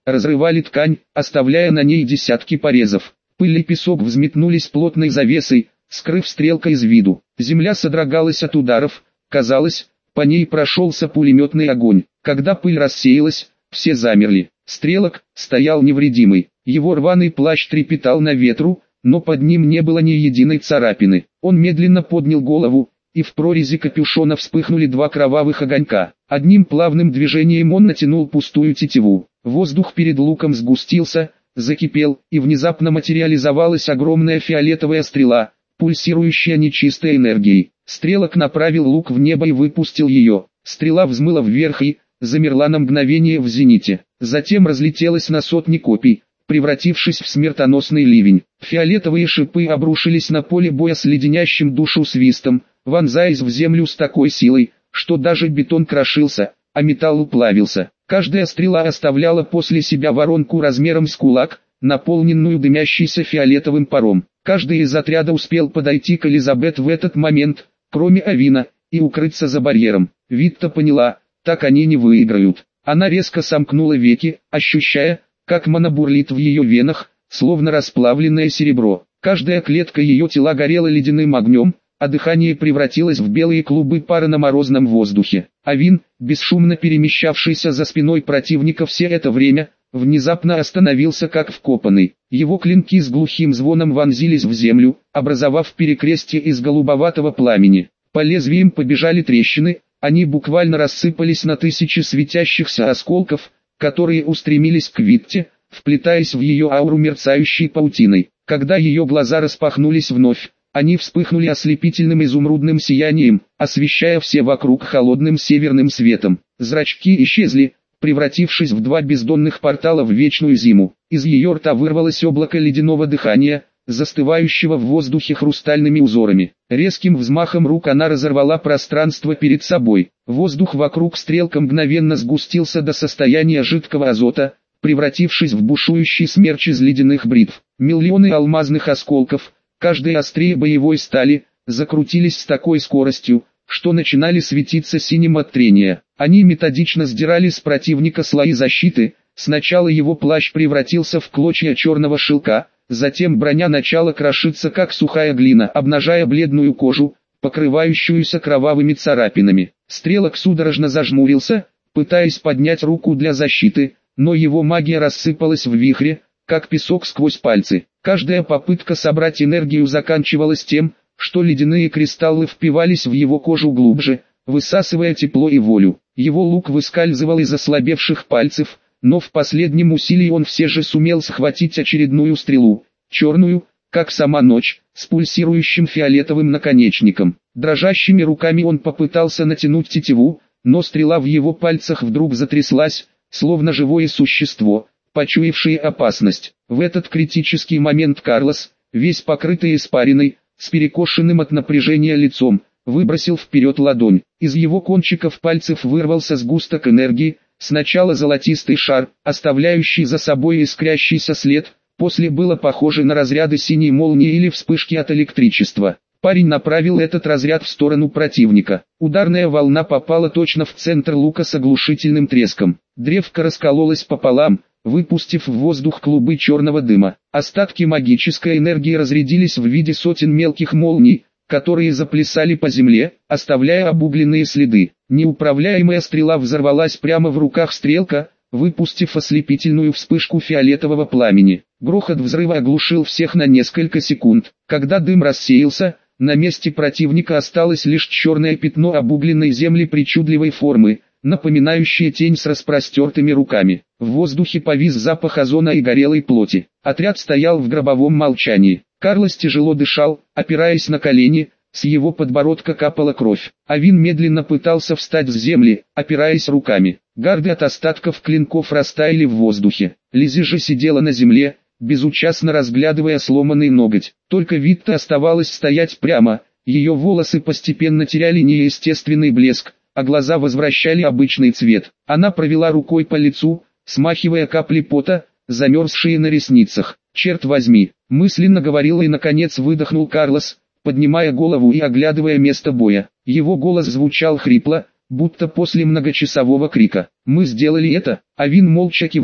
A: разрывали ткань, оставляя на ней десятки порезов. Пыль и песок взметнулись плотной завесой, скрыв стрелка из виду. Земля содрогалась от ударов, казалось, по ней прошелся пулеметный огонь. Когда пыль рассеялась, все замерли. Стрелок стоял невредимый, его рваный плащ трепетал на ветру, но под ним не было ни единой царапины. Он медленно поднял голову, и в прорези капюшона вспыхнули два кровавых огонька. Одним плавным движением он натянул пустую тетиву. Воздух перед луком сгустился, закипел, и внезапно материализовалась огромная фиолетовая стрела, пульсирующая нечистой энергией. Стрелок направил лук в небо и выпустил ее. Стрела взмыла вверх и замерла на мгновение в зените. Затем разлетелась на сотни копий, превратившись в смертоносный ливень. Фиолетовые шипы обрушились на поле боя с леденящим душу свистом, вонзаясь в землю с такой силой, что даже бетон крошился, а металл уплавился. Каждая стрела оставляла после себя воронку размером с кулак, наполненную дымящейся фиолетовым паром. Каждый из отряда успел подойти к Элизабет в этот момент, кроме Авина, и укрыться за барьером. Витта поняла, так они не выиграют. Она резко сомкнула веки, ощущая, как мана бурлит в ее венах, словно расплавленное серебро. Каждая клетка ее тела горела ледяным огнем, а дыхание превратилось в белые клубы пара на морозном воздухе. Авин, бесшумно перемещавшийся за спиной противника все это время, внезапно остановился как вкопанный. Его клинки с глухим звоном вонзились в землю, образовав перекрестие из голубоватого пламени. По лезвиям побежали трещины, они буквально рассыпались на тысячи светящихся осколков, которые устремились к Витте, вплетаясь в ее ауру мерцающей паутиной. Когда ее глаза распахнулись вновь, они вспыхнули ослепительным изумрудным сиянием, освещая все вокруг холодным северным светом. Зрачки исчезли, превратившись в два бездонных портала в вечную зиму. Из ее рта вырвалось облако ледяного дыхания, застывающего в воздухе хрустальными узорами. Резким взмахом рук она разорвала пространство перед собой. Воздух вокруг стрелка мгновенно сгустился до состояния жидкого азота, превратившись в бушующий смерч из ледяных бритв. Миллионы алмазных осколков, каждой острее боевой стали, закрутились с такой скоростью, что начинали светиться синим от трения. Они методично сдирали с противника слои защиты. Сначала его плащ превратился в клочья черного шелка, затем броня начала крошиться как сухая глина, обнажая бледную кожу, покрывающуюся кровавыми царапинами. Стрелок судорожно зажмурился, пытаясь поднять руку для защиты, но его магия рассыпалась в вихре, как песок сквозь пальцы. Каждая попытка собрать энергию заканчивалась тем, что ледяные кристаллы впивались в его кожу глубже, высасывая тепло и волю. Его лук выскальзывал из ослабевших пальцев, но в последнем усилии он все же сумел схватить очередную стрелу, черную, как сама ночь, с пульсирующим фиолетовым наконечником. Дрожащими руками он попытался натянуть тетиву, но стрела в его пальцах вдруг затряслась, словно живое существо, почуявшее опасность. В этот критический момент Карлос, весь покрытый испариной, с перекошенным от напряжения лицом, выбросил вперед ладонь. Из его кончиков пальцев вырвался сгусток энергии, сначала золотистый шар, оставляющий за собой искрящийся след, после было похоже на разряды синей молнии или вспышки от электричества. Парень направил этот разряд в сторону противника. Ударная волна попала точно в центр лука с оглушительным треском. Древко раскололось пополам, выпустив в воздух клубы черного дыма. Остатки магической энергии разрядились в виде сотен мелких молний, которые заплясали по земле, оставляя обугленные следы. Неуправляемая стрела взорвалась прямо в руках стрелка, выпустив ослепительную вспышку фиолетового пламени. Грохот взрыва оглушил всех на несколько секунд. Когда дым рассеялся, на месте противника осталось лишь черное пятно обугленной земли причудливой формы, напоминающее тень с распростертыми руками. В воздухе повис запах озона и горелой плоти. Отряд стоял в гробовом молчании. Карлос тяжело дышал, опираясь на колени, с его подбородка капала кровь. Авин медленно пытался встать с земли, опираясь руками. Гарды от остатков клинков растаяли в воздухе. Лизи же сидела на земле, безучастно разглядывая сломанный ноготь. Только Витта оставалась стоять прямо, ее волосы постепенно теряли неестественный блеск, а глаза возвращали обычный цвет. Она провела рукой по лицу, смахивая капли пота, замерзшие на ресницах. «Черт возьми!» — мысленно говорил и наконец выдохнул Карлос, поднимая голову и оглядывая место боя. Его голос звучал хрипло, будто после многочасового крика. «Мы сделали это!» Авин молча кивнул,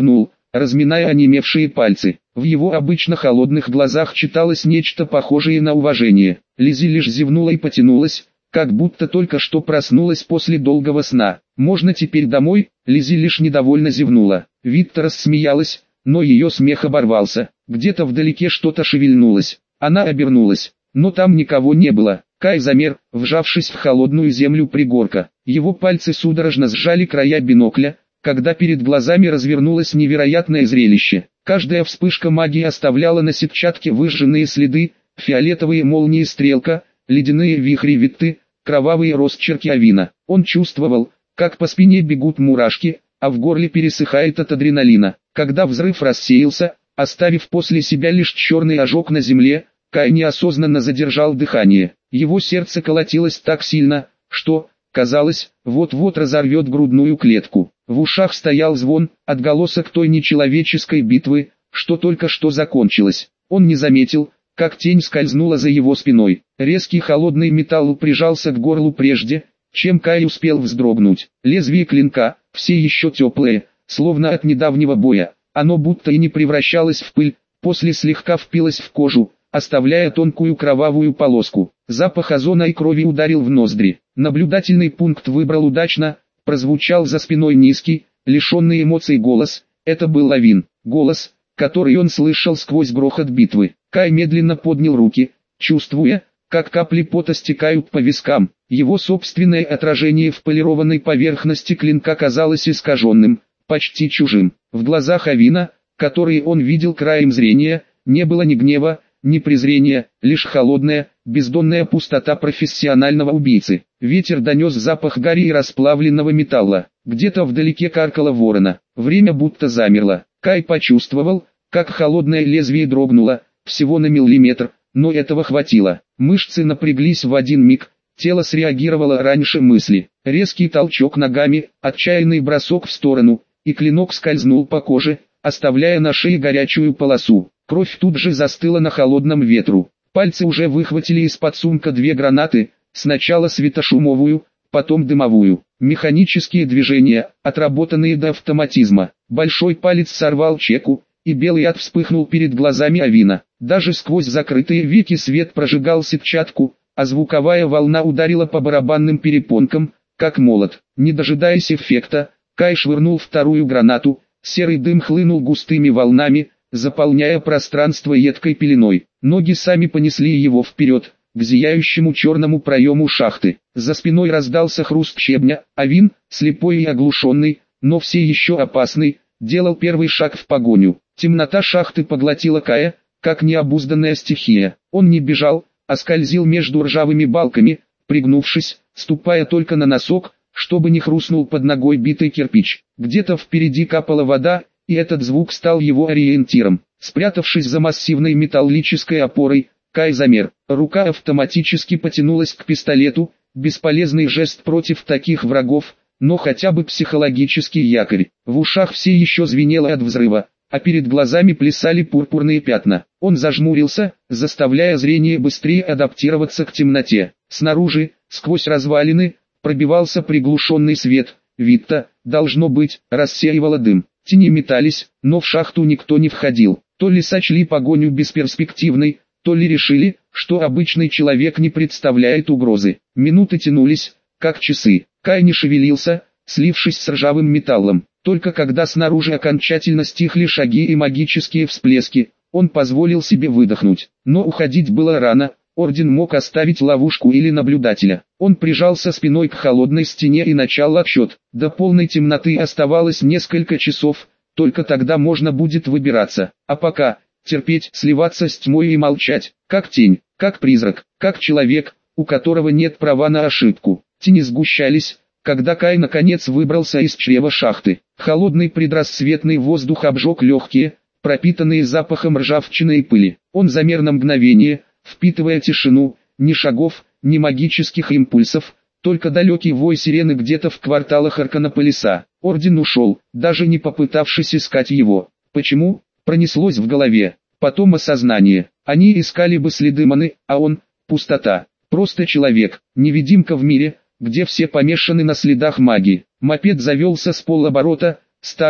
A: разминая онемевшие пальцы. В его обычно холодных глазах читалось нечто похожее на уважение. Лиззи лишь зевнула и потянулась, как будто только что проснулась после долгого сна. «Можно теперь домой?» Лиззи лишь недовольно зевнула. Витта рассмеялась, но ее смех оборвался. Где-то вдалеке что-то шевельнулось. Она обернулась, но там никого не было. Кай замер, вжавшись в холодную землю пригорка. Его пальцы судорожно сжали края бинокля, когда перед глазами развернулось невероятное зрелище. Каждая вспышка магии оставляла на сетчатке выжженные следы, фиолетовые молнии стрелка, ледяные вихри Витты, кровавые росчерки Авина. Он чувствовал, как по спине бегут мурашки, а в горле пересыхает от адреналина. Когда взрыв рассеялся, оставив после себя лишь черный ожог на земле, Кай неосознанно задержал дыхание. Его сердце колотилось так сильно, что, казалось, вот-вот разорвет грудную клетку. В ушах стоял звон, отголосок той нечеловеческой битвы, что только что закончилась. Он не заметил, как тень скользнула за его спиной. Резкий холодный металл прижался к горлу прежде, чем Кай успел вздрогнуть. Лезвие клинка, все еще теплое, словно от недавнего боя, оно будто и не превращалось в пыль, после слегка впилось в кожу, оставляя тонкую кровавую полоску. Запах озона и крови ударил в ноздри. Наблюдательный пункт выбрал удачно, прозвучал за спиной низкий, лишенный эмоций голос. Это был Авин, голос, который он слышал сквозь грохот битвы. Кай медленно поднял руки, чувствуя, как капли пота стекают по вискам. Его собственное отражение в полированной поверхности клинка казалось искаженным, почти чужим. В глазах Авина, которые он видел краем зрения, не было ни гнева, ни презрения, лишь холодная, бездонная пустота профессионального убийцы. Ветер донес запах гари и расплавленного металла. Где-то вдалеке каркала ворона. Время будто замерло. Кай почувствовал, как холодное лезвие дрогнуло, всего на миллиметр, но этого хватило. Мышцы напряглись в один миг, тело среагировало раньше мысли. Резкий толчок ногами, отчаянный бросок в сторону, и клинок скользнул по коже, оставляя на шее горячую полосу. Кровь тут же застыла на холодном ветру. Пальцы уже выхватили из-под сумка две гранаты, сначала светошумовую, потом дымовую. Механические движения, отработанные до автоматизма. Большой палец сорвал чеку, и белый ад вспыхнул перед глазами Авина. Даже сквозь закрытые веки свет прожигал сетчатку, а звуковая волна ударила по барабанным перепонкам, как молот. Не дожидаясь эффекта, Кай швырнул вторую гранату, серый дым хлынул густыми волнами, заполняя пространство едкой пеленой. Ноги сами понесли его вперед, к зияющему черному проему шахты. За спиной раздался хруст щебня. Авин, слепой и оглушенный, но все еще опасный, делал первый шаг в погоню. Темнота шахты поглотила Кая, как необузданная стихия. Он не бежал, а скользил между ржавыми балками, пригнувшись, ступая только на носок, чтобы не хрустнул под ногой битый кирпич. Где-то впереди капала вода, и этот звук стал его ориентиром. Спрятавшись за массивной металлической опорой, Кай замер. Рука автоматически потянулась к пистолету, бесполезный жест против таких врагов, но хотя бы психологический якорь. В ушах все еще звенело от взрыва, а перед глазами плясали пурпурные пятна. Он зажмурился, заставляя зрение быстрее адаптироваться к темноте. Снаружи, сквозь развалины, пробивался приглушенный свет. Витта, должно быть, рассеивала дым. Тени метались, но в шахту никто не входил. То ли сочли погоню бесперспективной, то ли решили, что обычный человек не представляет угрозы. Минуты тянулись, как часы. Кай не шевелился, слившись с ржавым металлом. Только когда снаружи окончательно стихли шаги и магические всплески, он позволил себе выдохнуть. Но уходить было рано. Орден мог оставить ловушку или наблюдателя. Он прижался спиной к холодной стене и начал отсчет. До полной темноты оставалось несколько часов, только тогда можно будет выбираться. А пока, терпеть, сливаться с тьмой и молчать, как тень, как призрак, как человек, у которого нет права на ошибку. Тени сгущались, когда Кай наконец выбрался из чрева шахты. Холодный предрассветный воздух обжег легкие, пропитанные запахом ржавчины и пыли. Он замер на мгновение, впитывая тишину, ни шагов, ни магических импульсов, только далекий вой сирены где-то в кварталах Арканополиса. Орден ушел, даже не попытавшись искать его. Почему? Пронеслось в голове. Потом осознание. Они искали бы следы маны, а он – пустота. Просто человек, невидимка в мире, где все помешаны на следах магии. Мопед завелся с полоборота, старый,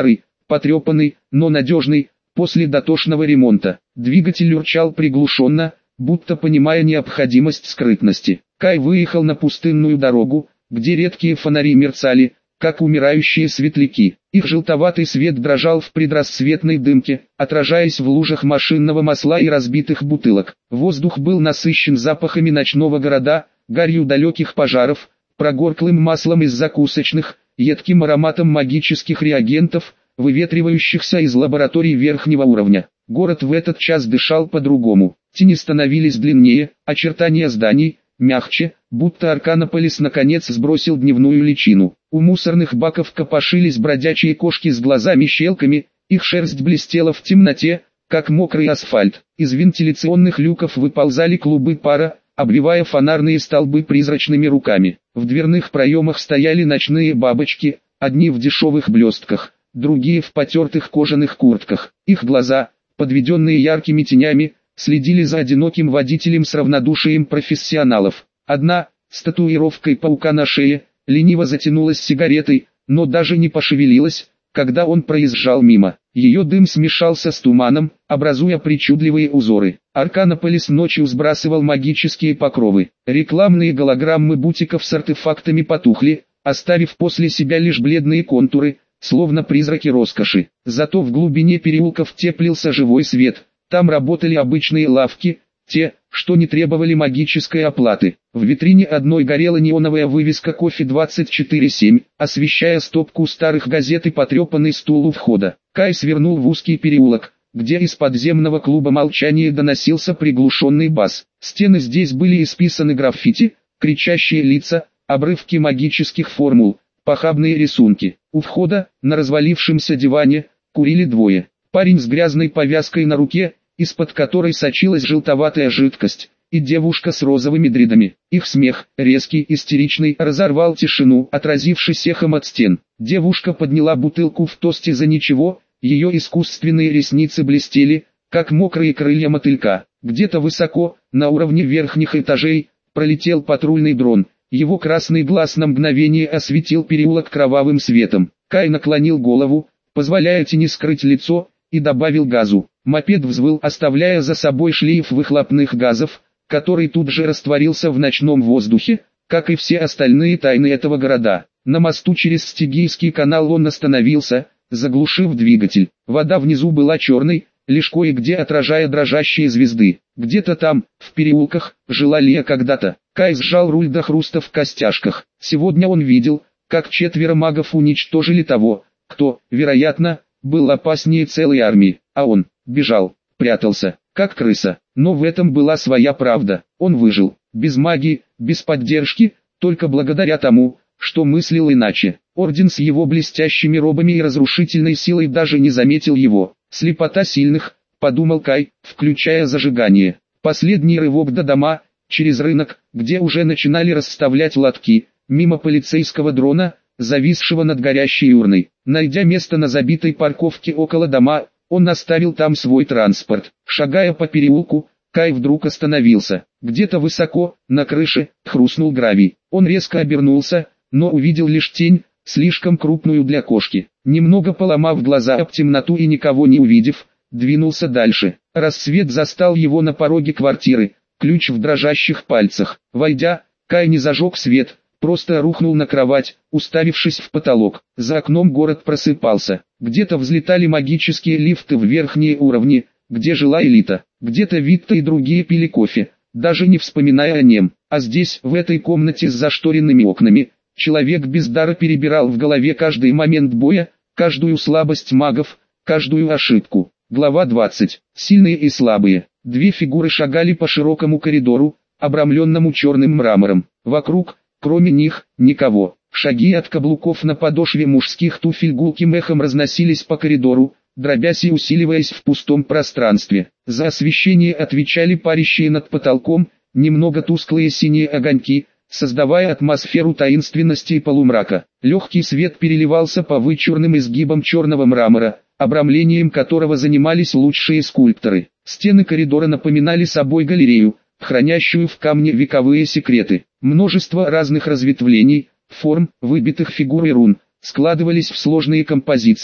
A: потрепанный, но надежный, после дотошного ремонта. Двигатель урчал приглушенно, будто понимая необходимость скрытности. Кай выехал на пустынную дорогу, где редкие фонари мерцали, как умирающие светляки. Их желтоватый свет дрожал в предрассветной дымке, отражаясь в лужах машинного масла и разбитых бутылок. Воздух был насыщен запахами ночного города, гарью далеких пожаров, прогорклым маслом из закусочных, едким ароматом магических реагентов, выветривающихся из лабораторий верхнего уровня. Город в этот час дышал по-другому. Тени становились длиннее, очертания зданий мягче, будто Арканополис наконец сбросил дневную личину. У мусорных баков копошились бродячие кошки с глазами-щелками, их шерсть блестела в темноте, как мокрый асфальт. Из вентиляционных люков выползали клубы пара, обвивая фонарные столбы призрачными руками. В дверных проемах стояли ночные бабочки, одни в дешевых блестках, другие в потертых кожаных куртках. Их глаза, подведенные яркими тенями, следили за одиноким водителем с равнодушием профессионалов. Одна, с татуировкой паука на шее, лениво затянулась сигаретой, но даже не пошевелилась, когда он проезжал мимо. Ее дым смешался с туманом, образуя причудливые узоры. Арканополис ночью сбрасывал магические покровы. Рекламные голограммы бутиков с артефактами потухли, оставив после себя лишь бледные контуры, словно призраки роскоши. Зато в глубине переулков теплился живой свет. Там работали обычные лавки, те, что не требовали магической оплаты. В витрине одной горела неоновая вывеска «Кофе двадцать четыре семь», освещая стопку старых газет и потрепанный стул у входа. Кай свернул в узкий переулок, где из подземного клуба молчания доносился приглушенный бас. Стены здесь были исписаны граффити, кричащие лица, обрывки магических формул, похабные рисунки. У входа, на развалившемся диване, курили двое. Парень с грязной повязкой на руке, из-под которой сочилась желтоватая жидкость, и девушка с розовыми дредами. Их смех, резкий, истеричный, разорвал тишину, отразившись эхом от стен. Девушка подняла бутылку в тосте за ничего, ее искусственные ресницы блестели, как мокрые крылья мотылька. Где-то высоко, на уровне верхних этажей, пролетел патрульный дрон. Его красный глаз на мгновение осветил переулок кровавым светом. Кай наклонил голову, позволяя тени скрыть лицо, и добавил газу. Мопед взвыл, оставляя за собой шлейф выхлопных газов, который тут же растворился в ночном воздухе, как и все остальные тайны этого города. На мосту через Стигийский канал он остановился, заглушив двигатель. Вода внизу была черной, лишь кое-где отражая дрожащие звезды. Где-то там, в переулках, жила Лия когда-то. Кай сжал руль до хруста в костяшках. Сегодня он видел, как четверо магов уничтожили того, кто, вероятно, был опаснее целой армии, а он бежал, прятался, как крыса. Но в этом была своя правда. Он выжил, без магии, без поддержки, только благодаря тому, что мыслил иначе. Орден с его блестящими робами и разрушительной силой даже не заметил его. Слепота сильных, подумал Кай, включая зажигание. Последний рывок до дома, через рынок, где уже начинали расставлять лотки, мимо полицейского дрона, зависшего над горящей урной. Найдя место на забитой парковке около дома, он оставил там свой транспорт. Шагая по переулку, Кай вдруг остановился. Где-то высоко, на крыше, хрустнул гравий. Он резко обернулся, но увидел лишь тень, слишком крупную для кошки. Немного поломав глаза об темноту и никого не увидев, двинулся дальше. Рассвет застал его на пороге квартиры, ключ в дрожащих пальцах. Войдя, Кай не зажег свет, просто рухнул на кровать, уставившись в потолок. За окном город просыпался. Где-то взлетали магические лифты в верхние уровни, где жила элита. Где-то Витта и другие пили кофе, даже не вспоминая о нем. А здесь, в этой комнате с зашторенными окнами, человек без дара перебирал в голове каждый момент боя, каждую слабость магов, каждую ошибку. Глава двадцать. Сильные и слабые. Две фигуры шагали по широкому коридору, обрамленному черным мрамором. Вокруг, кроме них, никого. Шаги от каблуков на подошве мужских туфель гулким эхом разносились по коридору, дробясь и усиливаясь в пустом пространстве. За освещение отвечали парящие над потолком, немного тусклые синие огоньки, создавая атмосферу таинственности и полумрака. Легкий свет переливался по вычурным изгибам черного мрамора, обрамлением которого занимались лучшие скульпторы. Стены коридора напоминали собой галерею, хранящую в камне вековые секреты. Множество разных разветвлений, форм, выбитых фигур и рун, складывались в сложные композиции,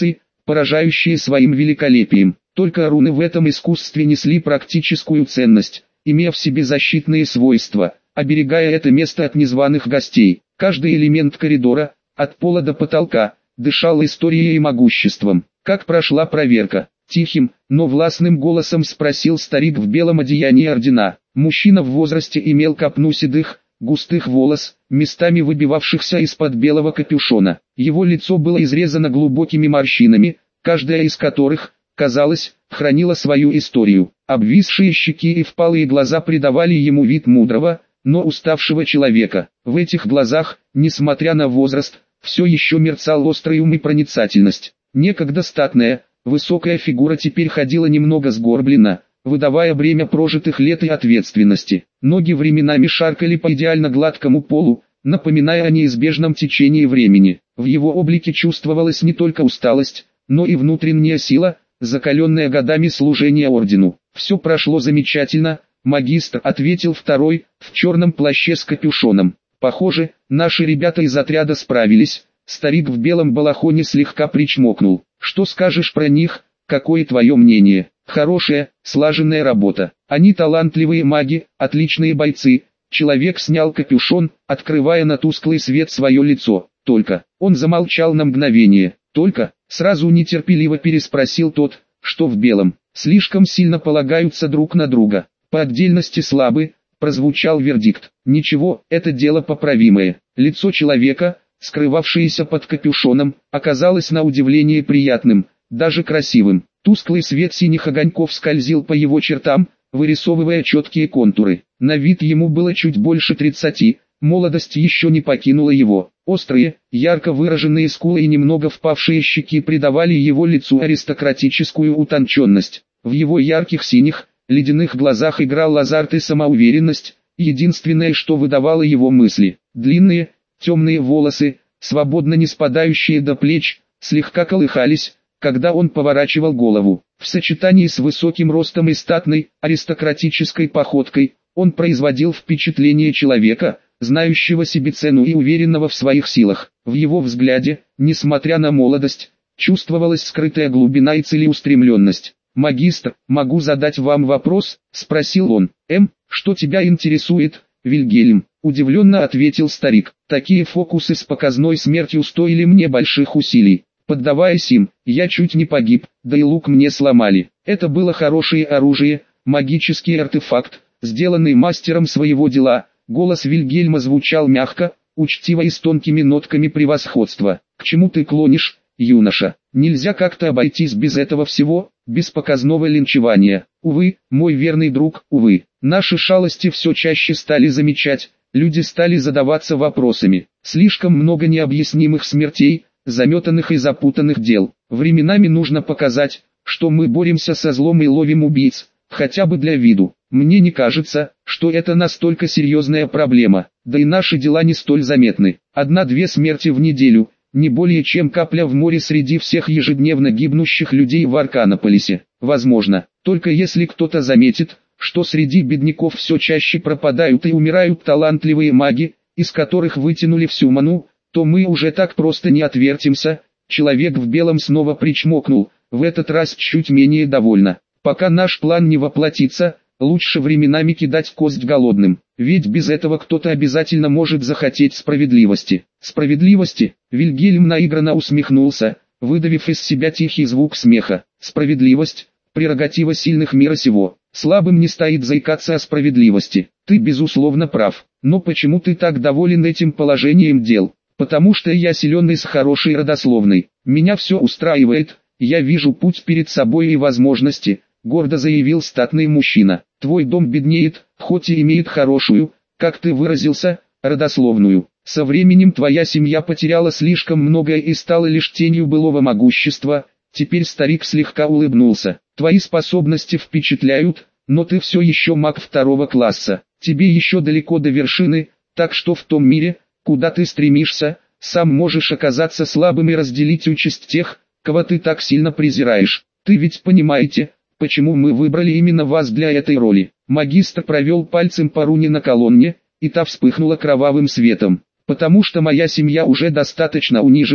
A: поражающие своим великолепием. Только руны в этом искусстве несли практическую ценность, имея в себе защитные свойства, оберегая это место от незваных гостей. Каждый элемент коридора, от пола до потолка, дышал историей и могуществом. Как прошла проверка? Тихим, но властным голосом спросил старик в белом одеянии ордена. Мужчина в возрасте имел копну седых, густых волос, местами выбивавшихся из-под белого капюшона. Его лицо было изрезано глубокими морщинами, каждая из которых, казалось, хранила свою историю. Обвисшие щеки и впалые глаза придавали ему вид мудрого, но уставшего человека. В этих глазах, несмотря на возраст, все еще мерцал острый ум и проницательность. Некогда статная, высокая фигура теперь ходила немного сгорблена, выдавая бремя прожитых лет и ответственности. Ноги временами шаркали по идеально гладкому полу, напоминая о неизбежном течении времени. В его облике чувствовалась не только усталость, но и внутренняя сила, закаленная годами служения ордену. «Все прошло замечательно, магистр», — ответил второй, в черном плаще с капюшоном. «Похоже, наши ребята из отряда справились». Старик в белом балахоне слегка причмокнул. «Что скажешь про них? Какое твое мнение?» «Хорошая, слаженная работа. Они талантливые маги, отличные бойцы». Человек снял капюшон, открывая на тусклый свет свое лицо. «Только». Он замолчал на мгновение. «Только?» Сразу нетерпеливо переспросил тот, что в белом. «Слишком сильно полагаются друг на друга. По отдельности слабы», прозвучал вердикт. «Ничего, это дело поправимое». Лицо человека, скрывавшееся под капюшоном, оказалось на удивление приятным, даже красивым. Тусклый свет синих огоньков скользил по его чертам, вырисовывая четкие контуры. На вид ему было чуть больше тридцати, молодость еще не покинула его. Острые, ярко выраженные скулы и немного впавшие щеки придавали его лицу аристократическую утонченность. В его ярких синих, ледяных глазах играл азарт и самоуверенность, единственное, что выдавало его мысли. Длинные, темные волосы, свободно не спадающие до плеч, слегка колыхались, когда он поворачивал голову. В сочетании с высоким ростом и статной, аристократической походкой, он производил впечатление человека, знающего себе цену и уверенного в своих силах. В его взгляде, несмотря на молодость, чувствовалась скрытая глубина и целеустремленность. «Магистр, могу задать вам вопрос?» – спросил он. «Эм, что тебя интересует, Вильгельм?» – удивленно ответил старик. «Такие фокусы с показной смертью стоили мне больших усилий. Поддаваясь им, я чуть не погиб, да и лук мне сломали. Это было хорошее оружие, магический артефакт, сделанный мастером своего дела». Голос Вильгельма звучал мягко, учтиво и с тонкими нотками превосходства. «К чему ты клонишь, юноша? Нельзя как-то обойтись без этого всего, без показного линчевания. Увы, мой верный друг, увы. Наши шалости все чаще стали замечать, люди стали задаваться вопросами. Слишком много необъяснимых смертей, заметанных и запутанных дел. Временами нужно показать, что мы боремся со злом и ловим убийц, хотя бы для виду. Мне не кажется, что это настолько серьезная проблема, да и наши дела не столь заметны. Одна-две смерти в неделю, не более чем капля в море среди всех ежедневно гибнущих людей в Арканополисе. Возможно, только если кто-то заметит, что среди бедняков все чаще пропадают и умирают талантливые маги, из которых вытянули всю ману, то мы уже так просто не отвертимся. Человек в белом снова причмокнул, в этот раз чуть менее довольно. Пока наш план не воплотится, лучше временами кидать кость голодным, ведь без этого кто-то обязательно может захотеть справедливости. Справедливости? Вильгельм наигранно усмехнулся, выдавив из себя тихий звук смеха. Справедливость – прерогатива сильных мира сего. Слабым не стоит заикаться о справедливости. Ты безусловно прав. Но почему ты так доволен этим положением дел? Потому что я силен и с хорошей родословной. Меня все устраивает, я вижу путь перед собой и возможности, гордо заявил статный мужчина. Твой дом беднеет, хоть и имеет хорошую, как ты выразился, родословную. Со временем твоя семья потеряла слишком многое и стала лишь тенью былого могущества. Теперь старик слегка улыбнулся. Твои способности впечатляют, но ты все еще маг второго класса. Тебе еще далеко до вершины, так что в том мире, куда ты стремишься, сам можешь оказаться слабым и разделить участь тех, кого ты так сильно презираешь. Ты ведь понимаете, почему мы выбрали именно вас для этой роли?» Магистр провел пальцем по руне на колонне, и та вспыхнула кровавым светом. «Потому что моя семья уже достаточно унижена,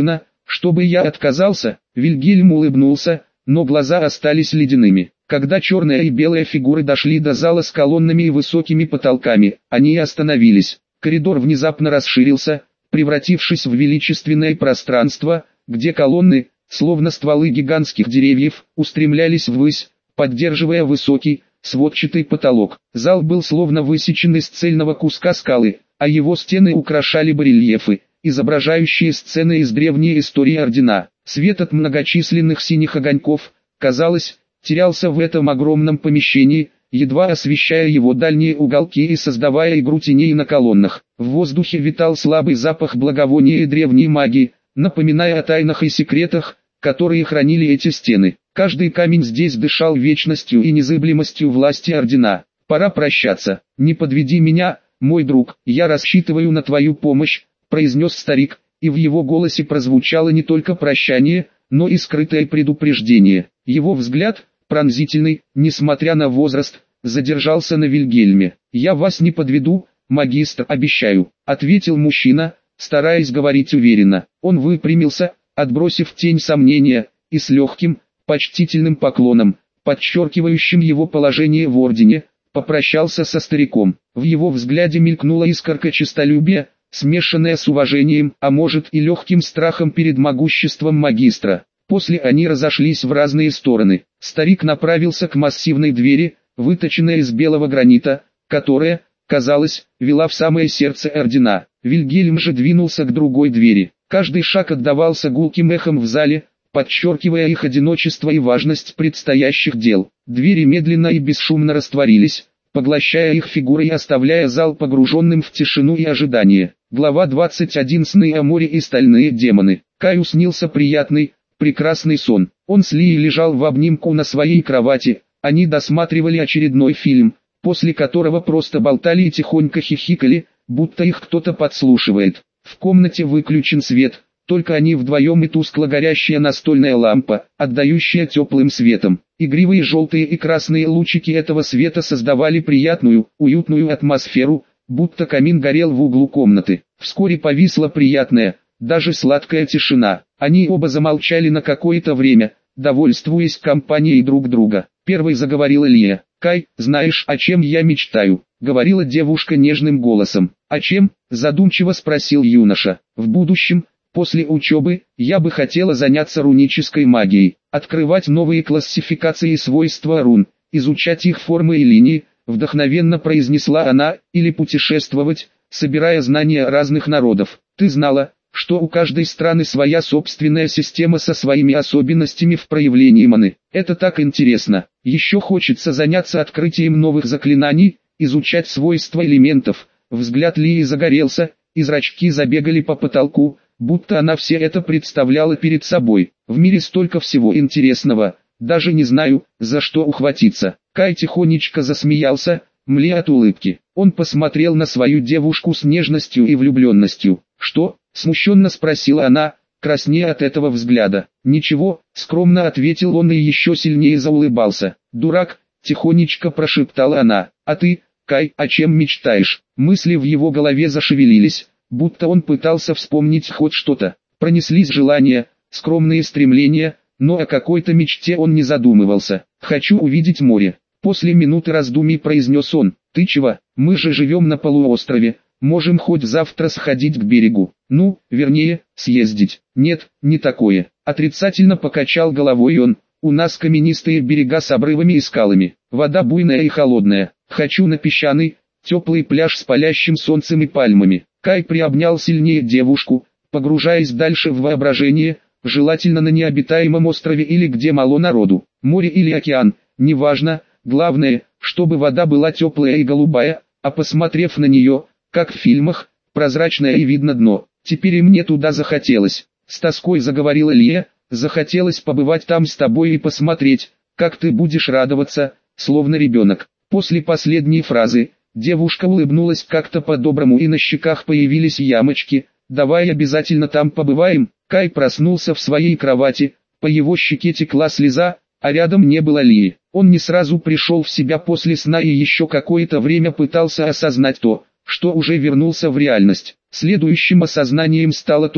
A: Чтобы я отказался, Вильгельм улыбнулся, но глаза остались ледяными. Когда черная и белая фигуры дошли до зала с колоннами и высокими потолками, они остановились. Коридор внезапно расширился, превратившись в величественное пространство, где колонны, словно стволы гигантских деревьев, устремлялись ввысь, поддерживая высокий, сводчатый потолок. Зал был словно высечен из цельного куска скалы, а его стены украшали барельефы, изображающие сцены из древней истории ордена. Свет от многочисленных синих огоньков, казалось, терялся в этом огромном помещении, едва освещая его дальние уголки и создавая игру теней на колоннах. В воздухе витал слабый запах благовония и древней магии, напоминая о тайнах и секретах, которые хранили эти стены. Каждый камень здесь дышал вечностью и незыблемостью власти ордена. Пора прощаться. Не подведи меня, мой друг, я рассчитываю на твою помощь, произнес старик, и в его голосе прозвучало не только прощание, но и скрытое предупреждение. Его взгляд, пронзительный, несмотря на возраст, задержался на Вильгельме. «Я вас не подведу, магистр, обещаю», — ответил мужчина, стараясь говорить уверенно. Он выпрямился, отбросив тень сомнения, и с легким, почтительным поклоном, подчеркивающим его положение в ордене, попрощался со стариком. В его взгляде мелькнула искорка честолюбия, смешанная с уважением, а может и легким страхом перед могуществом магистра. После они разошлись в разные стороны. Старик направился к массивной двери, выточенной из белого гранита, которая, казалось, вела в самое сердце ордена. Вильгельм же двинулся к другой двери. Каждый шаг отдавался гулким эхом в зале, подчеркивая их одиночество и важность предстоящих дел. Двери медленно и бесшумно растворились, поглощая их фигуры и оставляя зал погруженным в тишину и ожидание. Глава двадцать один. Сны о море и стальные демоны. Каю снился приятный, прекрасный сон. Он с Лией лежал в обнимку на своей кровати, они досматривали очередной фильм, после которого просто болтали и тихонько хихикали, будто их кто-то подслушивает. В комнате выключен свет, только они вдвоем и тускло горящая настольная лампа, отдающая теплым светом. Игривые желтые и красные лучики этого света создавали приятную, уютную атмосферу, будто камин горел в углу комнаты. Вскоре повисла приятная, даже сладкая тишина. Они оба замолчали на какое-то время, довольствуясь компанией друг друга. Первой заговорила Лия. «Кай, знаешь, о чем я мечтаю?» — говорила девушка нежным голосом. «О чем?» — задумчиво спросил юноша. «В будущем, после учебы, я бы хотела заняться рунической магией, открывать новые классификации и свойства рун, изучать их формы и линии», — вдохновенно произнесла она, «или путешествовать, собирая знания разных народов. Ты знала, что у каждой страны своя собственная система со своими особенностями в проявлении маны? Это так интересно. Еще хочется заняться открытием новых заклинаний, изучать свойства элементов». Взгляд Лии загорелся, и зрачки забегали по потолку, будто она все это представляла перед собой. В мире столько всего интересного, даже не знаю, за что ухватиться. Кай тихонечко засмеялся, млея от улыбки. Он посмотрел на свою девушку с нежностью и влюбленностью. «Что?» — смущенно спросила она, краснея от этого взгляда. «Ничего», — скромно ответил он и еще сильнее заулыбался. «Дурак», — тихонечко прошептала она. «А ты, Кай, о чем мечтаешь?» Мысли в его голове зашевелились, будто он пытался вспомнить хоть что-то. Пронеслись желания, скромные стремления, но о какой-то мечте он не задумывался. «Хочу увидеть море», — после минуты раздумий произнес он. «Ты чего? Мы же живем на полуострове, можем хоть завтра сходить к берегу. Ну, вернее, съездить». «Нет, не такое», — отрицательно покачал головой он. «У нас каменистые берега с обрывами и скалами, вода буйная и холодная. Хочу на песчаный, теплый пляж с палящим солнцем и пальмами». Кай приобнял сильнее девушку, погружаясь дальше в воображение, желательно на необитаемом острове или где мало народу. Море или океан, неважно, главное, чтобы вода была теплая и голубая, а посмотрев на нее, как в фильмах, прозрачное и видно дно. «Теперь и мне туда захотелось», — с тоской заговорила Лия, «захотелось побывать там с тобой и посмотреть, как ты будешь радоваться, словно ребенок». После последней фразы, девушка улыбнулась как-то по-доброму и на щеках появились ямочки. «Давай обязательно там побываем». Кай проснулся в своей кровати, по его щеке текла слеза, а рядом не было Лии. Он не сразу пришел в себя после сна и еще какое-то время пытался осознать то, что уже вернулся в реальность. Следующим осознанием стало то,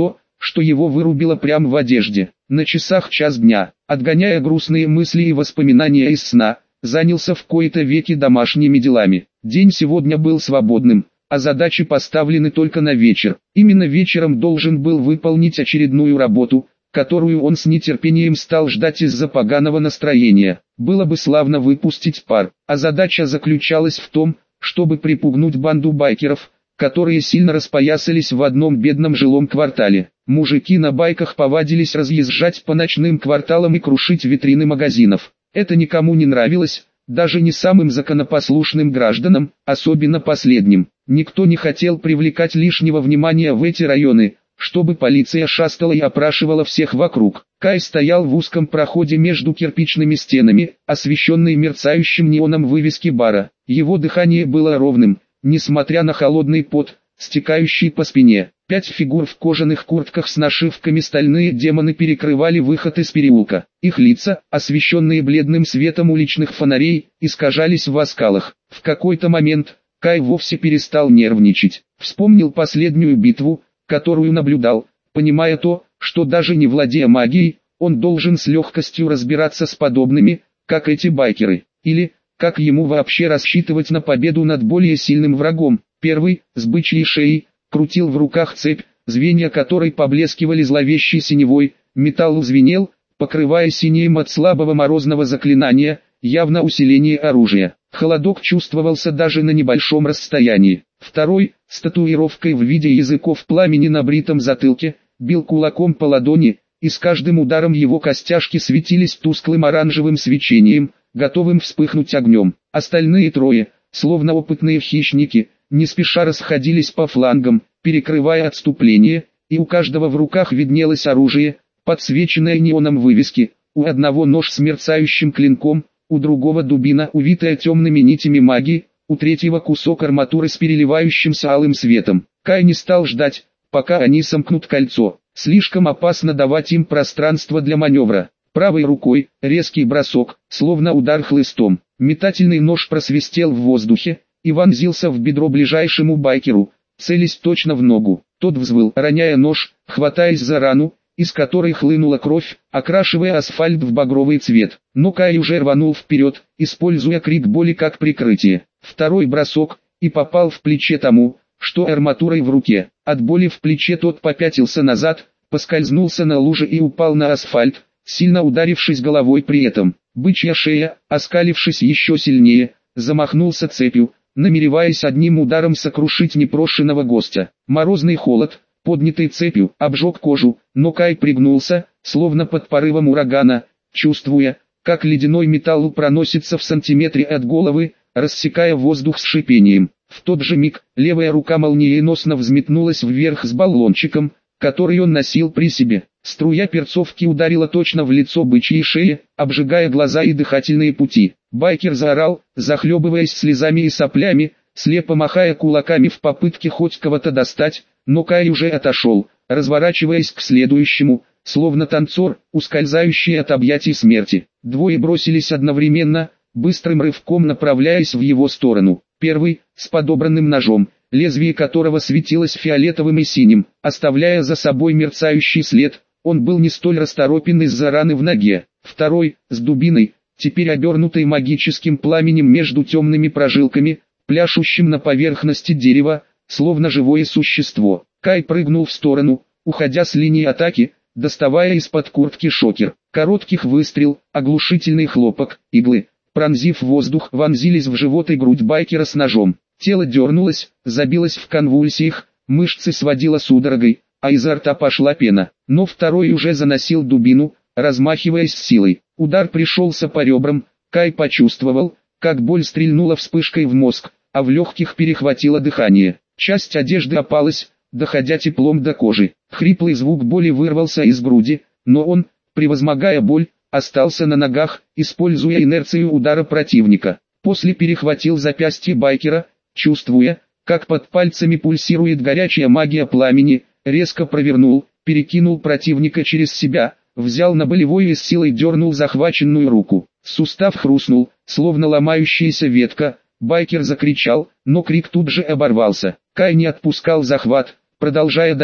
A: что его вырубило прямо в одежде. На часах час дня, отгоняя грустные мысли и воспоминания из сна, занялся в кои-то веки домашними делами. День сегодня был свободным, а задачи поставлены только на вечер. Именно вечером должен был выполнить очередную работу, которую он с нетерпением стал ждать из-за поганого настроения. Было бы славно выпустить пар, а задача заключалась в том, чтобы припугнуть банду байкеров, которые сильно распоясались в одном бедном жилом квартале. Мужики на байках повадились разъезжать по ночным кварталам и крушить витрины магазинов. Это никому не нравилось, даже не самым законопослушным гражданам, особенно последним. Никто не хотел привлекать лишнего внимания в эти районы, чтобы полиция шастала и опрашивала всех вокруг. Кай стоял в узком проходе между кирпичными стенами, освещенной мерцающим неоном вывески бара. Его дыхание было ровным, несмотря на холодный пот, стекающий по спине. Пять фигур в кожаных куртках с нашивками «Стальные демоны» перекрывали выход из переулка. Их лица, освещенные бледным светом уличных фонарей, искажались в оскалах. В какой-то момент Кай вовсе перестал нервничать. Вспомнил последнюю битву, которую наблюдал, понимая то, что даже не владея магией, он должен с легкостью разбираться с подобными, как эти байкеры. Или, как ему вообще рассчитывать на победу над более сильным врагом. Первый, с бычьей шеей, крутил в руках цепь, звенья которой поблескивали зловещей синевой, металл звенел, покрывая синеем от слабого морозного заклинания, явно усиление оружия. Холодок чувствовался даже на небольшом расстоянии. Второй, с татуировкой в виде языков пламени на бритом затылке, бил кулаком по ладони, и с каждым ударом его костяшки светились тусклым оранжевым свечением, готовым вспыхнуть огнем. Остальные трое, словно опытные хищники, не спеша расходились по флангам, перекрывая отступление, и у каждого в руках виднелось оружие, подсвеченное неоном вывески, у одного нож с мерцающим клинком, у другого дубина, увитая темными нитями магии, у третьего кусок арматуры с переливающимся алым светом. Кай не стал ждать, пока они сомкнут кольцо. Слишком опасно давать им пространство для маневра. Правой рукой, резкий бросок, словно удар хлыстом. Метательный нож просвистел в воздухе и вонзился в бедро ближайшему байкеру, целясь точно в ногу. Тот взвыл, роняя нож, хватаясь за рану, из которой хлынула кровь, окрашивая асфальт в багровый цвет. Но Кай уже рванул вперед, используя крик боли как прикрытие. Второй бросок, и попал в плече тому, что арматурой в руке. От боли в плече тот попятился назад, поскользнулся на луже и упал на асфальт, сильно ударившись головой при этом. Бычья шея, оскалившись еще сильнее, замахнулся цепью, намереваясь одним ударом сокрушить непрошенного гостя. Морозный холод, поднятый цепью, обжег кожу, но Кай пригнулся, словно под порывом урагана, чувствуя, как ледяной металл проносится в сантиметре от головы, рассекая воздух с шипением. В тот же миг, левая рука молниеносно взметнулась вверх с баллончиком, который он носил при себе. Струя перцовки ударила точно в лицо бычьей шеи, обжигая глаза и дыхательные пути. Байкер заорал, захлебываясь слезами и соплями, слепо махая кулаками в попытке хоть кого-то достать, но Кай уже отошел, разворачиваясь к следующему, словно танцор, ускользающий от объятий смерти. Двое бросились одновременно, быстрым рывком направляясь в его сторону. Первый, с подобранным ножом, лезвие которого светилось фиолетовым и синим, оставляя за собой мерцающий след, он был не столь расторопен из-за раны в ноге. Второй, с дубиной, теперь обернутой магическим пламенем между темными прожилками, пляшущим на поверхности дерева, словно живое существо. Кай прыгнул в сторону, уходя с линии атаки, доставая из-под куртки шокер. Коротких выстрел, оглушительный хлопок, иглы, пронзив воздух, вонзились в живот и грудь байкера с ножом. Тело дернулось, забилось в конвульсиях, мышцы сводило судорогой, а изо рта пошла пена. Но второй уже заносил дубину, размахиваясь с силой. Удар пришелся по ребрам, Кай почувствовал, как боль стрельнула вспышкой в мозг, а в легких перехватило дыхание. Часть одежды опалась, доходя теплом до кожи. Хриплый звук боли вырвался из груди, но он, превозмогая боль, остался на ногах, используя инерцию удара противника. После перехватил запястье байкера, чувствуя, как под пальцами пульсирует горячая магия пламени, резко провернул, перекинул противника через себя, взял на болевой и с силой дернул захваченную руку. Сустав хрустнул, словно ломающаяся ветка, байкер закричал, но крик тут же оборвался. Кай не отпускал захват, продолжая давить,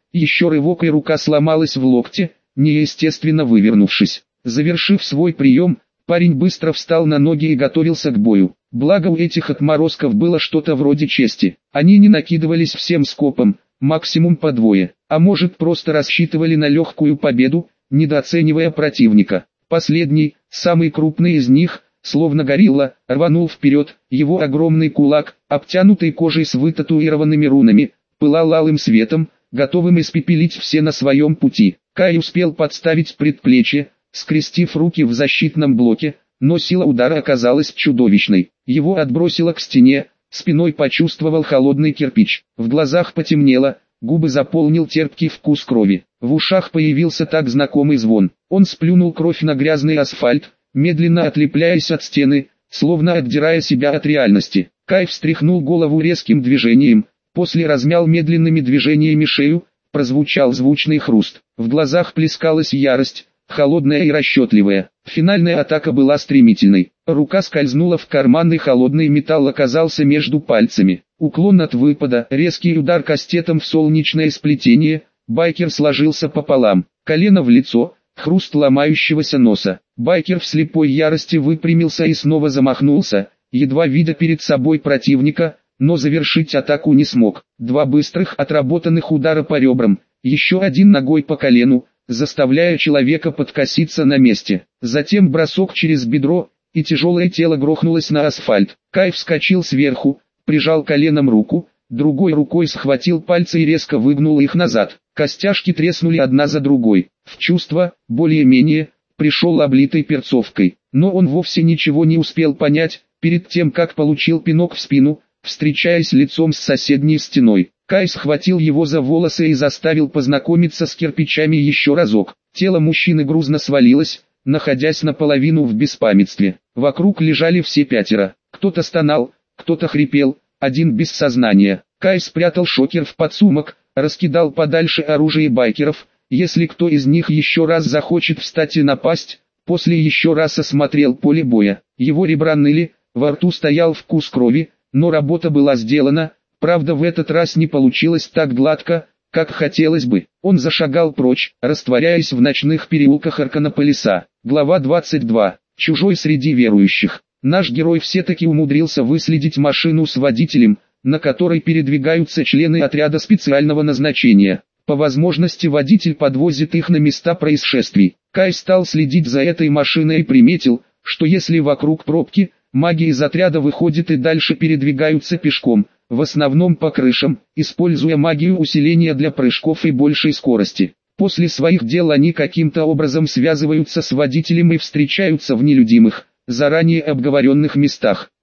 A: Еще рывок, и рука сломалась в локте, неестественно вывернувшись. Завершив свой прием, парень быстро встал на ноги и готовился к бою. Благо у этих отморозков было что-то вроде чести. Они не накидывались всем скопом, максимум по двое, а может просто рассчитывали на легкую победу, недооценивая противника. Последний, самый крупный из них, словно горилла, рванул вперед. Его огромный кулак, обтянутый кожей с вытатуированными рунами, пылал алым светом, готовым испепелить все на своем пути. Кай успел подставить предплечье, скрестив руки в защитном блоке, но сила удара оказалась чудовищной. Его отбросило к стене, спиной почувствовал холодный кирпич. В глазах потемнело, губы заполнил терпкий вкус крови. В ушах появился так знакомый звон. Он сплюнул кровь на грязный асфальт, медленно отлепляясь от стены, словно отдирая себя от реальности. Кай встряхнул голову резким движением, после размял медленными движениями шею, прозвучал звучный хруст. В глазах плескалась ярость, холодная и расчетливая. Финальная атака была стремительной. Рука скользнула в карман, и холодный металл оказался между пальцами. Уклон от выпада, резкий удар кастетом в солнечное сплетение, байкер сложился пополам. Колено в лицо, хруст ломающегося носа. Байкер в слепой ярости выпрямился и снова замахнулся, едва видя перед собой противника, но завершить атаку не смог. Два быстрых отработанных удара по ребрам, еще один ногой по колену, заставляя человека подкоситься на месте. Затем бросок через бедро, и тяжелое тело грохнулось на асфальт. Кай вскочил сверху, прижал коленом руку, другой рукой схватил пальцы и резко выгнул их назад. Костяшки треснули одна за другой. В чувство, более-менее, пришел облитый перцовкой. Но он вовсе ничего не успел понять, перед тем как получил пинок в спину, встречаясь лицом с соседней стеной. Кай схватил его за волосы и заставил познакомиться с кирпичами еще разок. Тело мужчины грузно свалилось, находясь наполовину в беспамятстве. Вокруг лежали все пятеро. Кто-то стонал, кто-то хрипел, один без сознания. Кай спрятал шокер в подсумок, раскидал подальше оружие байкеров. Если кто из них еще раз захочет встать и напасть, после еще раз осмотрел поле боя. Его ребра ныли, во рту стоял вкус крови, но работа была сделана. Правда, в этот раз не получилось так гладко, как хотелось бы. Он зашагал прочь, растворяясь в ночных переулках Арканополиса. Глава двадцать два. Чужой среди верующих. Наш герой все-таки умудрился выследить машину с водителем, на которой передвигаются члены отряда специального назначения. По возможности водитель подвозит их на места происшествий. Кай стал следить за этой машиной и приметил, что если вокруг пробки, маги из отряда выходят и дальше передвигаются пешком, в основном по крышам, используя магию усиления для прыжков и большей скорости. После своих дел они каким-то образом связываются с водителем и встречаются в нелюдимых, заранее обговоренных местах.